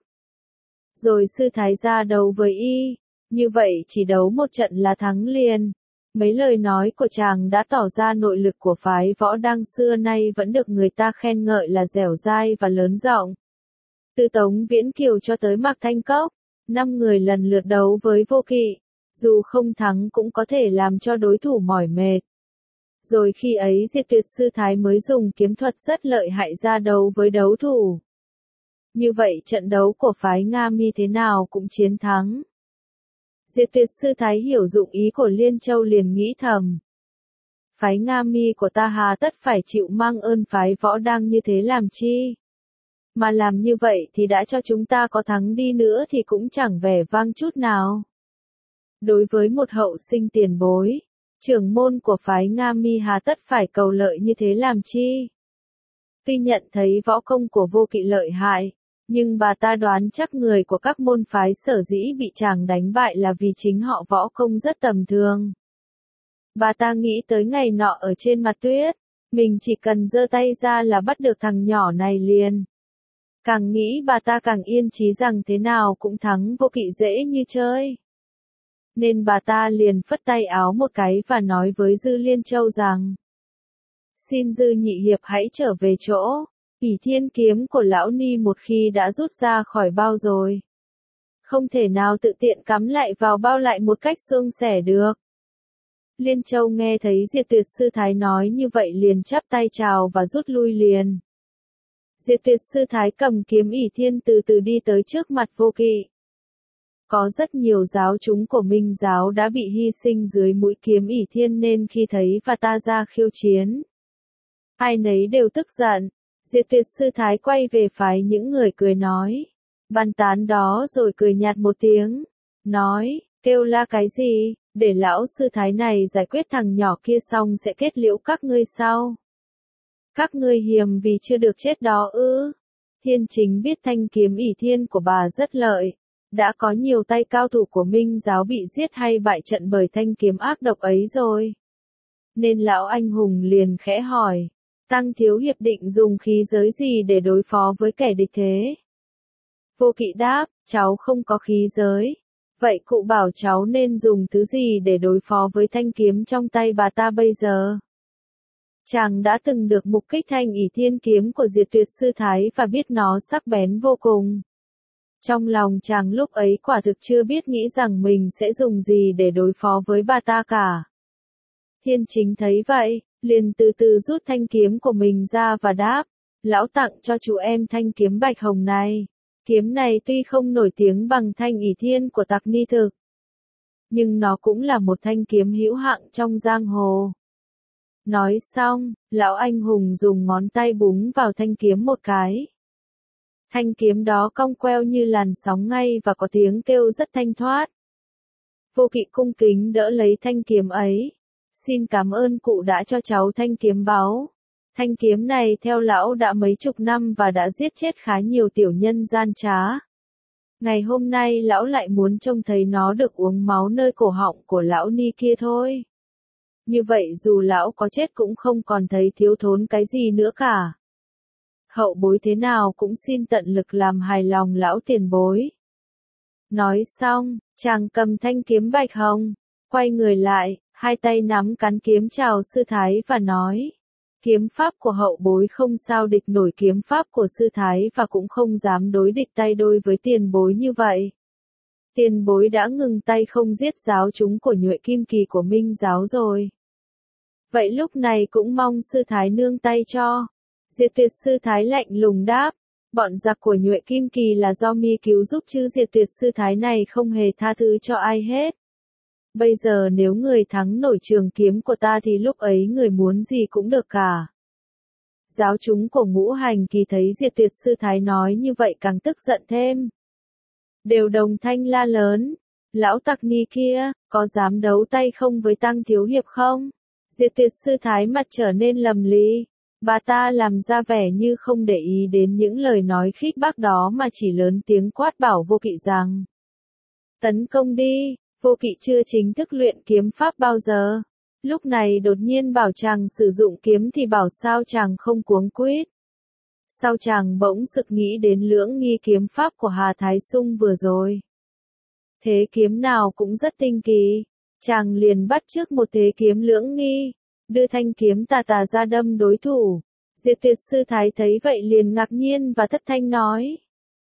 Rồi sư thái ra đấu với y, như vậy chỉ đấu một trận là thắng liền. Mấy lời nói của chàng đã tỏ ra nội lực của phái võ đang xưa nay vẫn được người ta khen ngợi là dẻo dai và lớn rộng. Từ Tống Viễn Kiều cho tới Mạc Thanh Cốc, năm người lần lượt đấu với Vô Kỵ, dù không thắng cũng có thể làm cho đối thủ mỏi mệt. Rồi khi ấy Diệt Tuyệt Sư Thái mới dùng kiếm thuật rất lợi hại ra đấu với đấu thủ. Như vậy trận đấu của phái Nga Mi thế nào cũng chiến thắng. Diệt Tuyệt Sư Thái hiểu dụng ý của Liên Châu liền nghĩ thầm. Phái Nga Mi của ta hà tất phải chịu mang ơn phái võ đang như thế làm chi. Mà làm như vậy thì đã cho chúng ta có thắng đi nữa thì cũng chẳng vẻ vang chút nào. Đối với một hậu sinh tiền bối, trưởng môn của phái Nga Mi hà tất phải cầu lợi như thế làm chi. Tuy nhận thấy võ công của Vô Kỵ lợi hại, nhưng bà ta đoán chắc người của các môn phái sở dĩ bị chàng đánh bại là vì chính họ võ công rất tầm thường. Bà ta nghĩ tới ngày nọ ở trên mặt tuyết, mình chỉ cần giơ tay ra là bắt được thằng nhỏ này liền. Càng nghĩ bà ta càng yên chí rằng thế nào cũng thắng Vô Kỵ dễ như chơi. Nên bà ta liền phất tay áo một cái và nói với Dư Liên Châu rằng, Xin dư nhị hiệp hãy trở về chỗ. ỷ thiên kiếm của lão ni một khi đã rút ra khỏi bao rồi, không thể nào tự tiện cắm lại vào bao lại một cách suôn sẻ được. Liên Châu nghe thấy Diệt Tuyệt Sư Thái nói như vậy liền chắp tay chào và rút lui liền. Diệt Tuyệt Sư Thái cầm kiếm ỷ thiên từ từ đi tới trước mặt Vô Kỵ. Có rất nhiều giáo chúng của Minh giáo đã bị hy sinh dưới mũi kiếm ỷ thiên nên khi thấy và ta ra khiêu chiến, ai nấy đều tức giận. Diệt Tuyệt Sư Thái quay về phái những người cười nói. Bàn tán đó rồi cười nhạt một tiếng. Nói, kêu la cái gì, để lão sư thái này giải quyết thằng nhỏ kia xong sẽ kết liễu các ngươi sau. Các ngươi hiềm vì chưa được chết đó ư. Thiên Chính biết thanh kiếm ỷ thiên của bà rất lợi. Đã có nhiều tay cao thủ của Minh giáo bị giết hay bại trận bởi thanh kiếm ác độc ấy rồi. Nên lão anh hùng liền khẽ hỏi. Tăng thiếu hiệp định dùng khí giới gì để đối phó với kẻ địch thế? Vô Kỵ đáp, cháu không có khí giới. Vậy cụ bảo cháu nên dùng thứ gì để đối phó với thanh kiếm trong tay bà ta bây giờ? Chàng đã từng được mục kích thanh ỷ thiên kiếm của Diệt Tuyệt Sư Thái và biết nó sắc bén vô cùng. Trong lòng chàng lúc ấy quả thực chưa biết nghĩ rằng mình sẽ dùng gì để đối phó với bà ta cả. Thiên Chính thấy vậy, liền từ từ rút thanh kiếm của mình ra và đáp, lão tặng cho chủ em thanh kiếm bạch hồng này. Kiếm này tuy không nổi tiếng bằng thanh ỷ thiên của Tặc Ni Thực, nhưng nó cũng là một thanh kiếm hữu hạng trong giang hồ. Nói xong, lão anh hùng dùng ngón tay búng vào thanh kiếm một cái. Thanh kiếm đó cong queo như làn sóng ngay và có tiếng kêu rất thanh thoát. Vô Kỵ cung kính đỡ lấy thanh kiếm ấy. Xin cảm ơn cụ đã cho cháu thanh kiếm báu. Thanh kiếm này theo lão đã mấy chục năm và đã giết chết khá nhiều tiểu nhân gian trá. Ngày hôm nay lão lại muốn trông thấy nó được uống máu nơi cổ họng của lão ni kia thôi. Như vậy dù lão có chết cũng không còn thấy thiếu thốn cái gì nữa cả. Hậu bối thế nào cũng xin tận lực làm hài lòng lão tiền bối. Nói xong, chàng cầm thanh kiếm bạch hồng, quay người lại, hai tay nắm cán kiếm chào sư thái và nói. Kiếm pháp của hậu bối không sao địch nổi kiếm pháp của sư thái và cũng không dám đối địch tay đôi với tiền bối như vậy. Tiền bối đã ngừng tay không giết giáo chúng của Nhuệ Kim Kỳ của Minh giáo rồi. Vậy lúc này cũng mong sư thái nương tay cho. Diệt Tuyệt Sư Thái lạnh lùng đáp. Bọn giặc của Nhuệ Kim Kỳ là do mi cứu giúp chứ Diệt Tuyệt Sư Thái này không hề tha thứ cho ai hết. Bây giờ nếu người thắng nổi trường kiếm của ta thì lúc ấy người muốn gì cũng được cả. Giáo chúng của Ngũ Hành Kỳ thấy Diệt Tuyệt Sư Thái nói như vậy càng tức giận thêm. Đều đồng thanh la lớn. Lão tặc ni kia, có dám đấu tay không với Tăng thiếu hiệp không? Diệt Tuyệt Sư Thái mặt trở nên lầm lì. Bà ta làm ra vẻ như không để ý đến những lời nói khích bác đó mà chỉ lớn tiếng quát bảo Vô Kỵ rằng. Tấn công đi, Vô Kỵ chưa chính thức luyện kiếm pháp bao giờ. Lúc này đột nhiên bảo chàng sử dụng kiếm thì bảo sao chàng không cuống quýt. Sao chàng bỗng sực nghĩ đến lưỡng nghi kiếm pháp của Hà Thái Sung vừa rồi. Thế kiếm nào cũng rất tinh kỳ. Chàng liền bắt chước một thế kiếm lưỡng nghi. Đưa thanh kiếm tà tà ra đâm đối thủ. Diệt Tuyệt Sư Thái thấy vậy liền ngạc nhiên và thất thanh nói.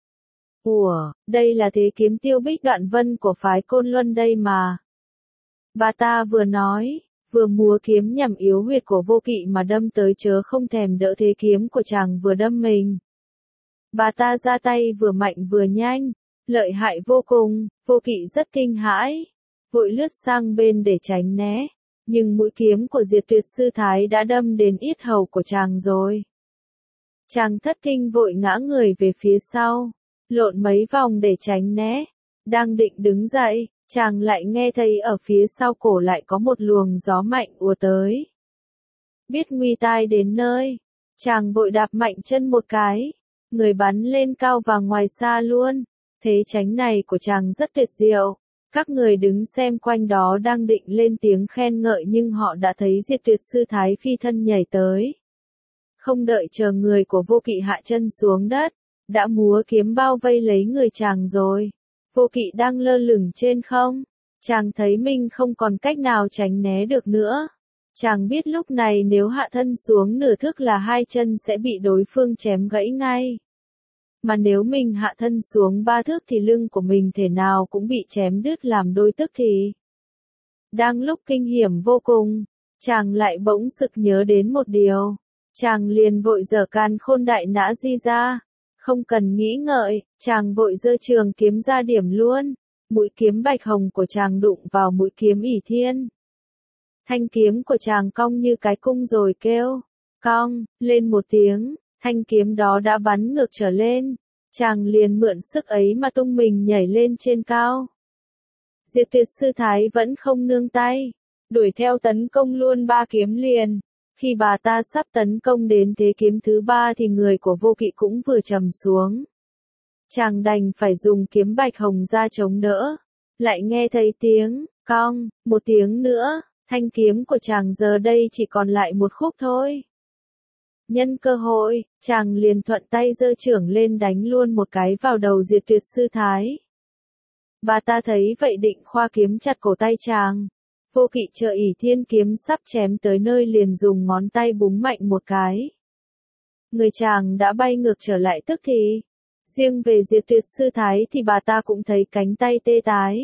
Ủa, đây là thế kiếm Tiêu Bích Đoạn Vân của phái Côn Luân đây mà. Bà ta vừa nói, vừa múa kiếm nhằm yếu huyệt của Vô Kỵ mà đâm tới chớ không thèm đỡ thế kiếm của chàng vừa đâm mình. Bà ta ra tay vừa mạnh vừa nhanh, lợi hại vô cùng, Vô Kỵ rất kinh hãi, vội lướt sang bên để tránh né. Nhưng mũi kiếm của Diệt Tuyệt Sư Thái đã đâm đến yết hầu của chàng rồi. Chàng thất kinh vội ngã người về phía sau, lộn mấy vòng để tránh né. Đang định đứng dậy, chàng lại nghe thấy ở phía sau cổ lại có một luồng gió mạnh ùa tới. Biết nguy tai đến nơi, chàng vội đạp mạnh chân một cái, người bắn lên cao và ngoài xa luôn. Thế tránh này của chàng rất tuyệt diệu. Các người đứng xem quanh đó đang định lên tiếng khen ngợi nhưng họ đã thấy Diệt Tuyệt Sư Thái phi thân nhảy tới. Không đợi chờ người của Vô Kỵ hạ chân xuống đất, đã múa kiếm bao vây lấy người chàng rồi. Vô Kỵ đang lơ lửng trên không, chàng thấy mình không còn cách nào tránh né được nữa. Chàng biết lúc này nếu hạ thân xuống nửa thước là hai chân sẽ bị đối phương chém gãy ngay. Mà nếu mình hạ thân xuống ba thước thì lưng của mình thể nào cũng bị chém đứt làm đôi tức thì. Đang lúc kinh hiểm vô cùng, chàng lại bỗng sực nhớ đến một điều. Chàng liền vội giở càn khôn đại nã di ra. Không cần nghĩ ngợi, chàng vội giơ trường kiếm ra điểm luôn. Mũi kiếm bạch hồng của chàng đụng vào mũi kiếm ỷ thiên. Thanh kiếm của chàng cong như cái cung rồi kêu. Cong, lên một tiếng, thanh kiếm đó đã bắn ngược trở lên. Chàng liền mượn sức ấy mà tung mình nhảy lên trên cao. Diệt Tuyệt Sư Thái vẫn không nương tay. Đuổi theo tấn công luôn ba kiếm liền. Khi bà ta sắp tấn công đến thế kiếm thứ ba thì người của Vô Kỵ cũng vừa trầm xuống. Chàng đành phải dùng kiếm bạch hồng ra chống đỡ. Lại nghe thấy tiếng, cong, một tiếng nữa, thanh kiếm của chàng giờ đây chỉ còn lại một khúc thôi. Nhân cơ hội, chàng liền thuận tay giơ chưởng lên đánh luôn một cái vào đầu Diệt Tuyệt Sư Thái. Bà ta thấy vậy định khoa kiếm chặt cổ tay chàng. Vô Kỵ chờ ỷ thiên kiếm sắp chém tới nơi liền dùng ngón tay búng mạnh một cái. Người chàng đã bay ngược trở lại tức thì. Riêng về Diệt Tuyệt Sư Thái thì bà ta cũng thấy cánh tay tê tái.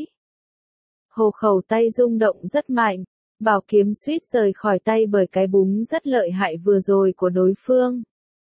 Hồ khẩu tay rung động rất mạnh, bảo kiếm suýt rời khỏi tay bởi cái búng rất lợi hại vừa rồi của đối phương.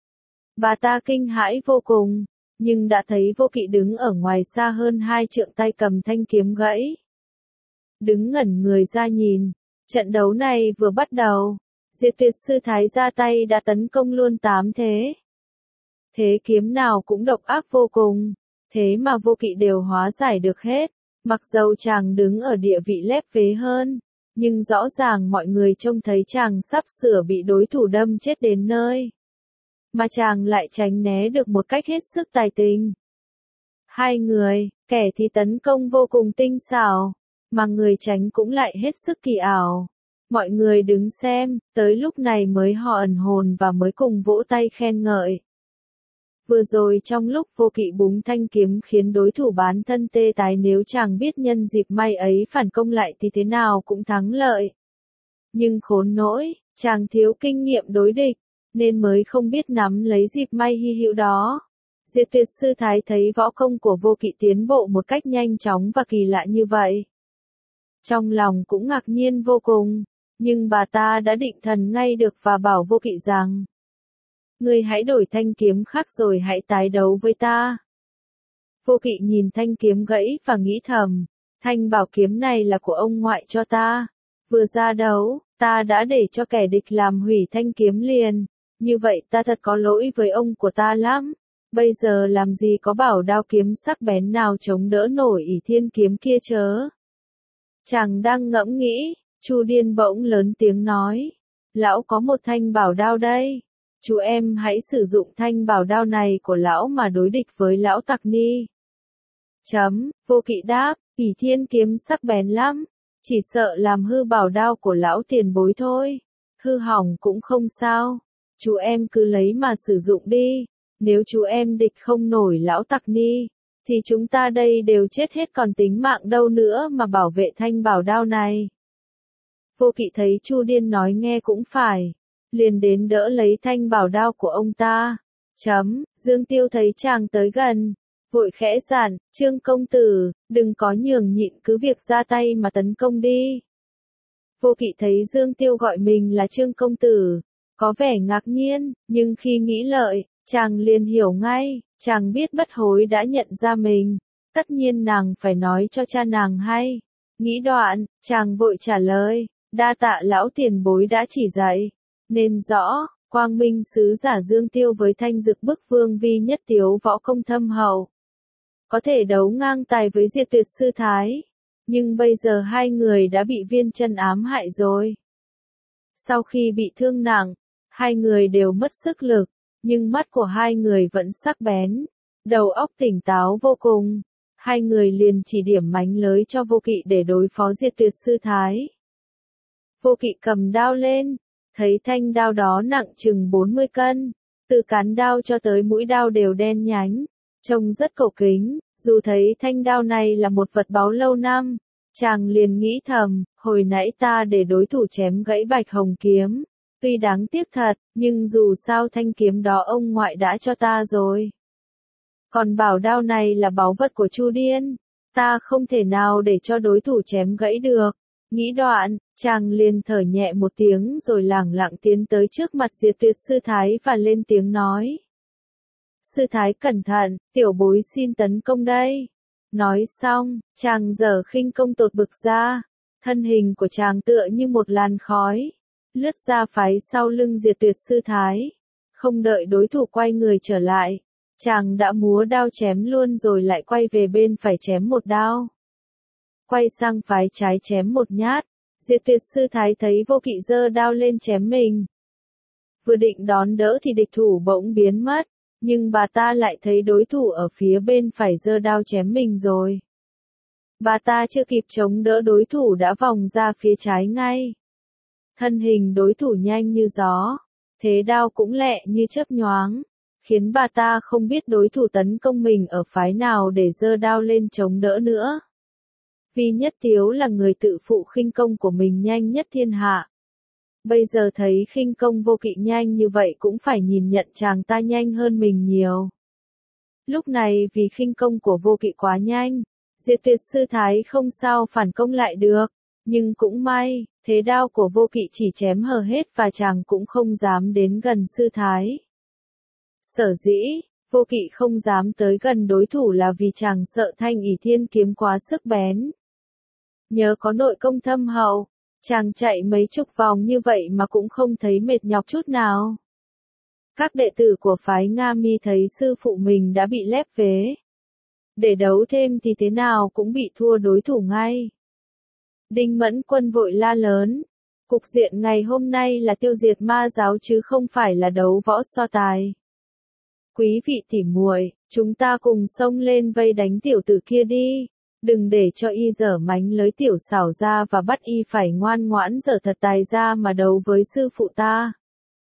Bà ta kinh hãi vô cùng, nhưng đã thấy Vô Kỵ đứng ở ngoài xa hơn hai trượng tay cầm thanh kiếm gãy. Đứng ngẩn người ra nhìn, trận đấu này vừa bắt đầu, Diệt Tuyệt Sư Thái ra tay đã tấn công luôn tám thế. Thế kiếm nào cũng độc ác vô cùng, thế mà Vô Kỵ đều hóa giải được hết, mặc dầu chàng đứng ở địa vị lép vế hơn, nhưng rõ ràng mọi người trông thấy chàng sắp sửa bị đối thủ đâm chết đến nơi. Mà chàng lại tránh né được một cách hết sức tài tình. Hai người, kẻ thì tấn công vô cùng tinh xảo, mà người tránh cũng lại hết sức kỳ ảo. Mọi người đứng xem, tới lúc này mới họ ẩn hồn và mới cùng vỗ tay khen ngợi. Vừa rồi trong lúc Vô Kỵ búng thanh kiếm khiến đối thủ bán thân tê tái, nếu chàng biết nhân dịp may ấy phản công lại thì thế nào cũng thắng lợi. Nhưng khốn nỗi, chàng thiếu kinh nghiệm đối địch, nên mới không biết nắm lấy dịp may hy hữu đó. Diệt Tuyệt Sư Thái thấy võ công của Vô Kỵ tiến bộ một cách nhanh chóng và kỳ lạ như vậy. Trong lòng cũng ngạc nhiên vô cùng, nhưng bà ta đã định thần ngay được và bảo Vô Kỵ rằng: Ngươi hãy đổi thanh kiếm khác rồi hãy tái đấu với ta. Vô Kỵ nhìn thanh kiếm gãy và nghĩ thầm, thanh bảo kiếm này là của ông ngoại cho ta. Vừa ra đấu, ta đã để cho kẻ địch làm hủy thanh kiếm liền. Như vậy ta thật có lỗi với ông của ta lắm. Bây giờ làm gì có bảo đao kiếm sắc bén nào chống đỡ nổi ỷ thiên kiếm kia chớ. Chàng đang ngẫm nghĩ, Chu Điên bỗng lớn tiếng nói: Lão có một thanh bảo đao đây. Chú em hãy sử dụng thanh bảo đao này của lão mà đối địch với lão Tặc Ni. Chấm, Vô Kỵ đáp, ỷ thiên kiếm sắc bén lắm, chỉ sợ làm hư bảo đao của lão tiền bối thôi. Hư hỏng cũng không sao, chú em cứ lấy mà sử dụng đi. Nếu chú em địch không nổi lão Tặc Ni, thì chúng ta đây đều chết hết còn tính mạng đâu nữa mà bảo vệ thanh bảo đao này. Vô Kỵ thấy Chu Điên nói nghe cũng phải, liền đến đỡ lấy thanh bảo đao của ông ta. Chấm, Dương Tiêu thấy chàng tới gần, vội khẽ dặn: Trương công tử, đừng có nhường nhịn, cứ việc ra tay mà tấn công đi. Vô Kỵ thấy Dương Tiêu gọi mình là Trương công tử, có vẻ ngạc nhiên, nhưng khi nghĩ lợi, chàng liền hiểu ngay, chàng biết bất hối đã nhận ra mình, tất nhiên nàng phải nói cho cha nàng hay. Nghĩ đoạn, chàng vội trả lời: Đa tạ lão tiền bối đã chỉ dạy, nên rõ, Quang Minh sứ giả Dương Tiêu với Thanh Dực Bức Vương Vi nhất tiếu võ công thâm hậu, có thể đấu ngang tài với Diệt Tuyệt Sư Thái, nhưng bây giờ hai người đã bị Viên Chân ám hại rồi. Sau khi bị thương nặng, hai người đều mất sức lực, nhưng mắt của hai người vẫn sắc bén, đầu óc tỉnh táo vô cùng. Hai người liền chỉ điểm mánh lới cho Vô Kỵ để đối phó Diệt Tuyệt Sư Thái. Vô Kỵ cầm đao lên, thấy thanh đao đó nặng chừng bốn mươi cân, từ cán đao cho tới mũi đao đều đen nhánh, trông rất cổ kính. Dù thấy thanh đao này là một vật báu lâu năm, Chàng liền nghĩ thầm, hồi nãy ta để đối thủ chém gãy bạch hồng kiếm. Tuy đáng tiếc thật, nhưng dù sao thanh kiếm đó ông ngoại đã cho ta rồi. Còn bảo đao này là báu vật của Chu Điên, ta không thể nào để cho đối thủ chém gãy được. Nghĩ đoạn, chàng liền thở nhẹ một tiếng rồi lẳng lặng tiến tới trước mặt Diệt Tuyệt Sư Thái và lên tiếng nói. Sư Thái cẩn thận, tiểu bối xin tấn công đây. Nói xong, chàng giở khinh công tột bực ra, thân hình của chàng tựa như một làn khói, lướt ra phái sau lưng Diệt Tuyệt Sư Thái. Không đợi đối thủ quay người trở lại, chàng đã múa đao chém luôn rồi lại quay về bên phải chém một đao. Quay sang phái trái chém một nhát, Diệt Tuyệt Sư Thái thấy Vô Kỵ giơ đao lên chém mình. Vừa định đón đỡ thì địch thủ bỗng biến mất, nhưng bà ta lại thấy đối thủ ở phía bên phải giơ đao chém mình rồi. Bà ta chưa kịp chống đỡ đối thủ đã vòng ra phía trái ngay. Thân hình đối thủ nhanh như gió, thế đao cũng lẹ như chớp nhoáng, khiến bà ta không biết đối thủ tấn công mình ở phái nào để giơ đao lên chống đỡ nữa. Vì Nhất Tiếu là người tự phụ khinh công của mình nhanh nhất thiên hạ. Bây giờ thấy khinh công Vô Kỵ nhanh như vậy cũng phải nhìn nhận chàng ta nhanh hơn mình nhiều. Lúc này vì khinh công của Vô Kỵ quá nhanh, Diệt Tuyệt Sư Thái không sao phản công lại được, nhưng cũng may, thế đao của Vô Kỵ chỉ chém hờ hết và chàng cũng không dám đến gần Sư Thái. Sở dĩ, Vô Kỵ không dám tới gần đối thủ là vì chàng sợ Thanh ỷ thiên kiếm quá sức bén. Nhớ có nội công thâm hậu, chàng chạy mấy chục vòng như vậy mà cũng không thấy mệt nhọc chút nào. Các đệ tử của phái Nga Mi thấy sư phụ mình đã bị lép vế. Để đấu thêm thì thế nào cũng bị thua đối thủ ngay. Đinh Mẫn Quân vội la lớn. Cục diện ngày hôm nay là tiêu diệt ma giáo chứ không phải là đấu võ so tài. Quý vị tỉ muội, chúng ta cùng xông lên vây đánh tiểu tử kia đi. Đừng để cho y dở mánh lới tiểu xảo ra và bắt y phải ngoan ngoãn dở thật tài ra mà đấu với sư phụ ta.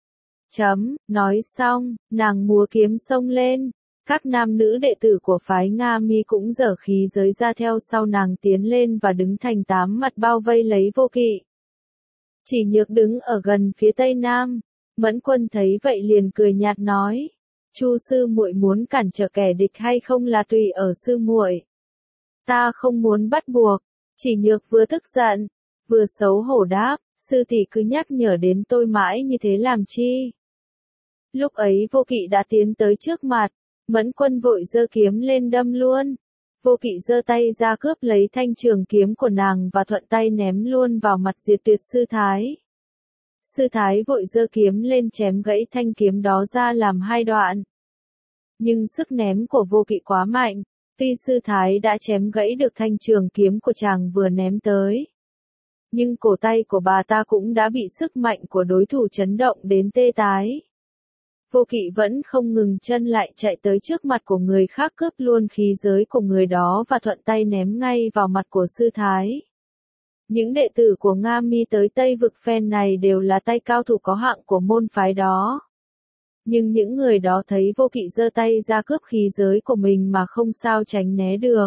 Chấm, nói xong, nàng múa kiếm xông lên. Các nam nữ đệ tử của phái Nga Mi cũng dở khí giới ra theo sau nàng tiến lên và đứng thành tám mặt bao vây lấy Vô Kỵ. Chỉ Nhược đứng ở gần phía tây nam, Mẫn Quân thấy vậy liền cười nhạt nói: "Chu sư muội muốn cản trở kẻ địch hay không là tùy ở sư muội. Ta không muốn bắt buộc." Chỉ Nhược vừa tức giận, vừa xấu hổ đáp: "Sư tỷ cứ nhắc nhở đến tôi mãi như thế làm chi?" Lúc ấy Vô Kỵ đã tiến tới trước mặt, Mẫn Quân vội giơ kiếm lên đâm luôn. Vô Kỵ giơ tay ra cướp lấy thanh trường kiếm của nàng và thuận tay ném luôn vào mặt Diệt Tuyệt Sư Thái. Sư Thái vội giơ kiếm lên chém gãy thanh kiếm đó ra làm hai đoạn. Nhưng sức ném của Vô Kỵ quá mạnh, tuy Sư Thái đã chém gãy được thanh trường kiếm của chàng vừa ném tới, nhưng cổ tay của bà ta cũng đã bị sức mạnh của đối thủ chấn động đến tê tái. Vô Kỵ vẫn không ngừng chân lại chạy tới trước mặt của người khác cướp luôn khí giới của người đó và thuận tay ném ngay vào mặt của Sư Thái. Những đệ tử của Nga Mi tới Tây Vực phen này đều là tay cao thủ có hạng của môn phái đó. Nhưng những người đó thấy Vô Kỵ giơ tay ra cướp khí giới của mình mà không sao tránh né được.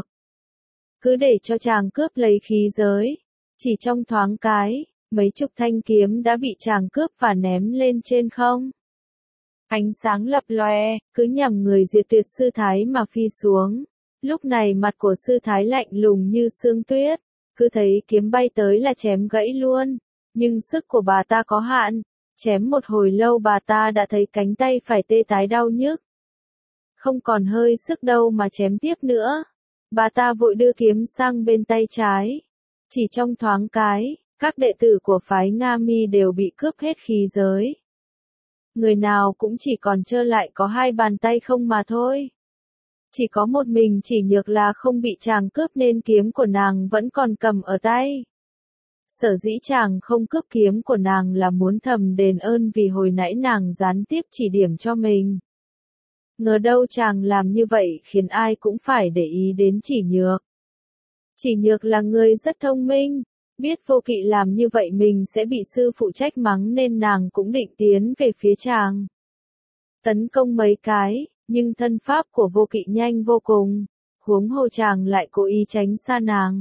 Cứ để cho chàng cướp lấy khí giới. Chỉ trong thoáng cái, mấy chục thanh kiếm đã bị chàng cướp và ném lên trên không. Ánh sáng lập loè, cứ nhằm người Diệt Tuyệt Sư Thái mà phi xuống. Lúc này mặt của Sư Thái lạnh lùng như sương tuyết, cứ thấy kiếm bay tới là chém gãy luôn. Nhưng sức của bà ta có hạn, chém một hồi lâu bà ta đã thấy cánh tay phải tê tái đau nhức. Không còn hơi sức đâu mà chém tiếp nữa. Bà ta vội đưa kiếm sang bên tay trái. Chỉ trong thoáng cái, các đệ tử của phái Nga Mi đều bị cướp hết khí giới. Người nào cũng chỉ còn trơ lại có hai bàn tay không mà thôi. Chỉ có một mình Chỉ Nhược là không bị chàng cướp nên kiếm của nàng vẫn còn cầm ở tay. Sở dĩ chàng không cướp kiếm của nàng là muốn thầm đền ơn vì hồi nãy nàng gián tiếp chỉ điểm cho mình. Ngờ đâu chàng làm như vậy khiến ai cũng phải để ý đến Chỉ Nhược. Chỉ Nhược là người rất thông minh, biết Vô Kỵ làm như vậy mình sẽ bị sư phụ trách mắng nên nàng cũng định tiến về phía chàng. Tấn công mấy cái, nhưng thân pháp của Vô Kỵ nhanh vô cùng, huống hồ chàng lại cố ý tránh xa nàng.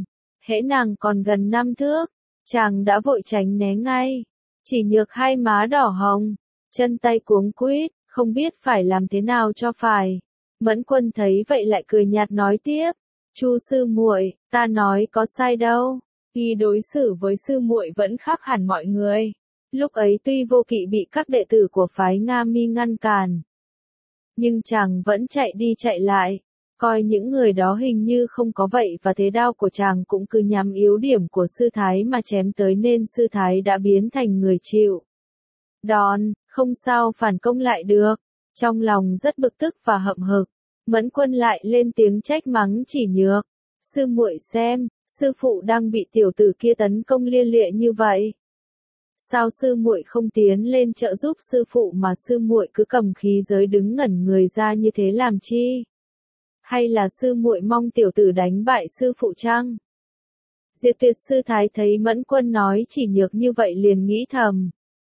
Hễ nàng còn gần năm thước, chàng đã vội tránh né ngay. Chỉ Nhược hai má đỏ hồng, chân tay cuống quýt, không biết phải làm thế nào cho phải. Mẫn Quân thấy vậy lại cười nhạt nói tiếp, Chu sư muội, ta nói có sai đâu. Y đối xử với sư muội vẫn khác hẳn mọi người. Lúc ấy tuy Vô Kỵ bị các đệ tử của phái Nga Mi ngăn cản, nhưng chàng vẫn chạy đi chạy lại, coi những người đó hình như không có vậy, và thế đao của chàng cũng cứ nhắm yếu điểm của sư thái mà chém tới, nên sư thái đã biến thành người chịu đòn, không sao phản công lại được. Trong lòng rất bực tức và hậm hực, Mẫn Quân lại lên tiếng trách mắng Chỉ Nhược, sư muội xem, sư phụ đang bị tiểu tử kia tấn công lia lịa như vậy. Sao sư muội không tiến lên trợ giúp sư phụ mà sư muội cứ cầm khí giới đứng ngẩn người ra như thế làm chi? Hay là sư muội mong tiểu tử đánh bại sư phụ chăng? Diệt Tuyệt sư thái thấy Mẫn Quân nói Chỉ Nhược như vậy liền nghĩ thầm.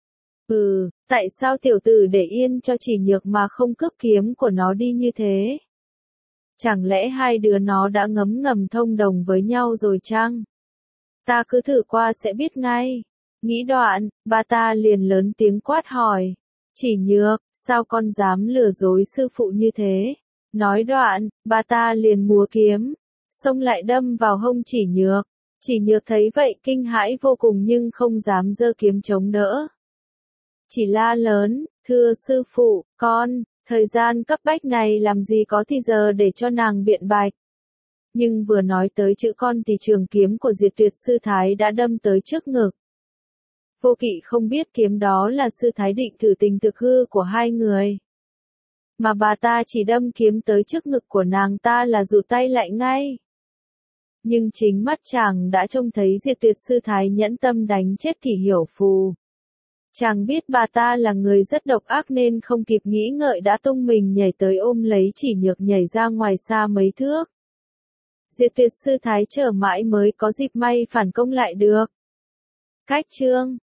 Ừ, tại sao tiểu tử để yên cho Chỉ Nhược mà không cướp kiếm của nó đi như thế? Chẳng lẽ hai đứa nó đã ngấm ngầm thông đồng với nhau rồi chăng? Ta cứ thử qua sẽ biết ngay. Nghĩ đoạn, bà ta liền lớn tiếng quát hỏi. Chỉ Nhược, sao con dám lừa dối sư phụ như thế? Nói đoạn, bà ta liền múa kiếm, xông lại đâm vào hông Chỉ Nhược. Chỉ Nhược thấy vậy kinh hãi vô cùng nhưng không dám giơ kiếm chống đỡ. Chỉ la lớn, thưa sư phụ, con, thời gian cấp bách này làm gì có thì giờ để cho nàng biện bạch. Nhưng vừa nói tới chữ con thì trường kiếm của Diệt Tuyệt sư thái đã đâm tới trước ngực. Vô Kỵ không biết kiếm đó là sư thái định thử tình thực hư của hai người. Mà bà ta chỉ đâm kiếm tới trước ngực của nàng ta là rụt tay lại ngay. Nhưng chính mắt chàng đã trông thấy Diệt Tuyệt sư thái nhẫn tâm đánh chết Kỷ Hiểu Phù. Chàng biết bà ta là người rất độc ác nên không kịp nghĩ ngợi đã tung mình nhảy tới ôm lấy Chỉ Nhược nhảy ra ngoài xa mấy thước. Diệt Tuyệt sư thái chờ mãi mới có dịp may phản công lại được. Cách chương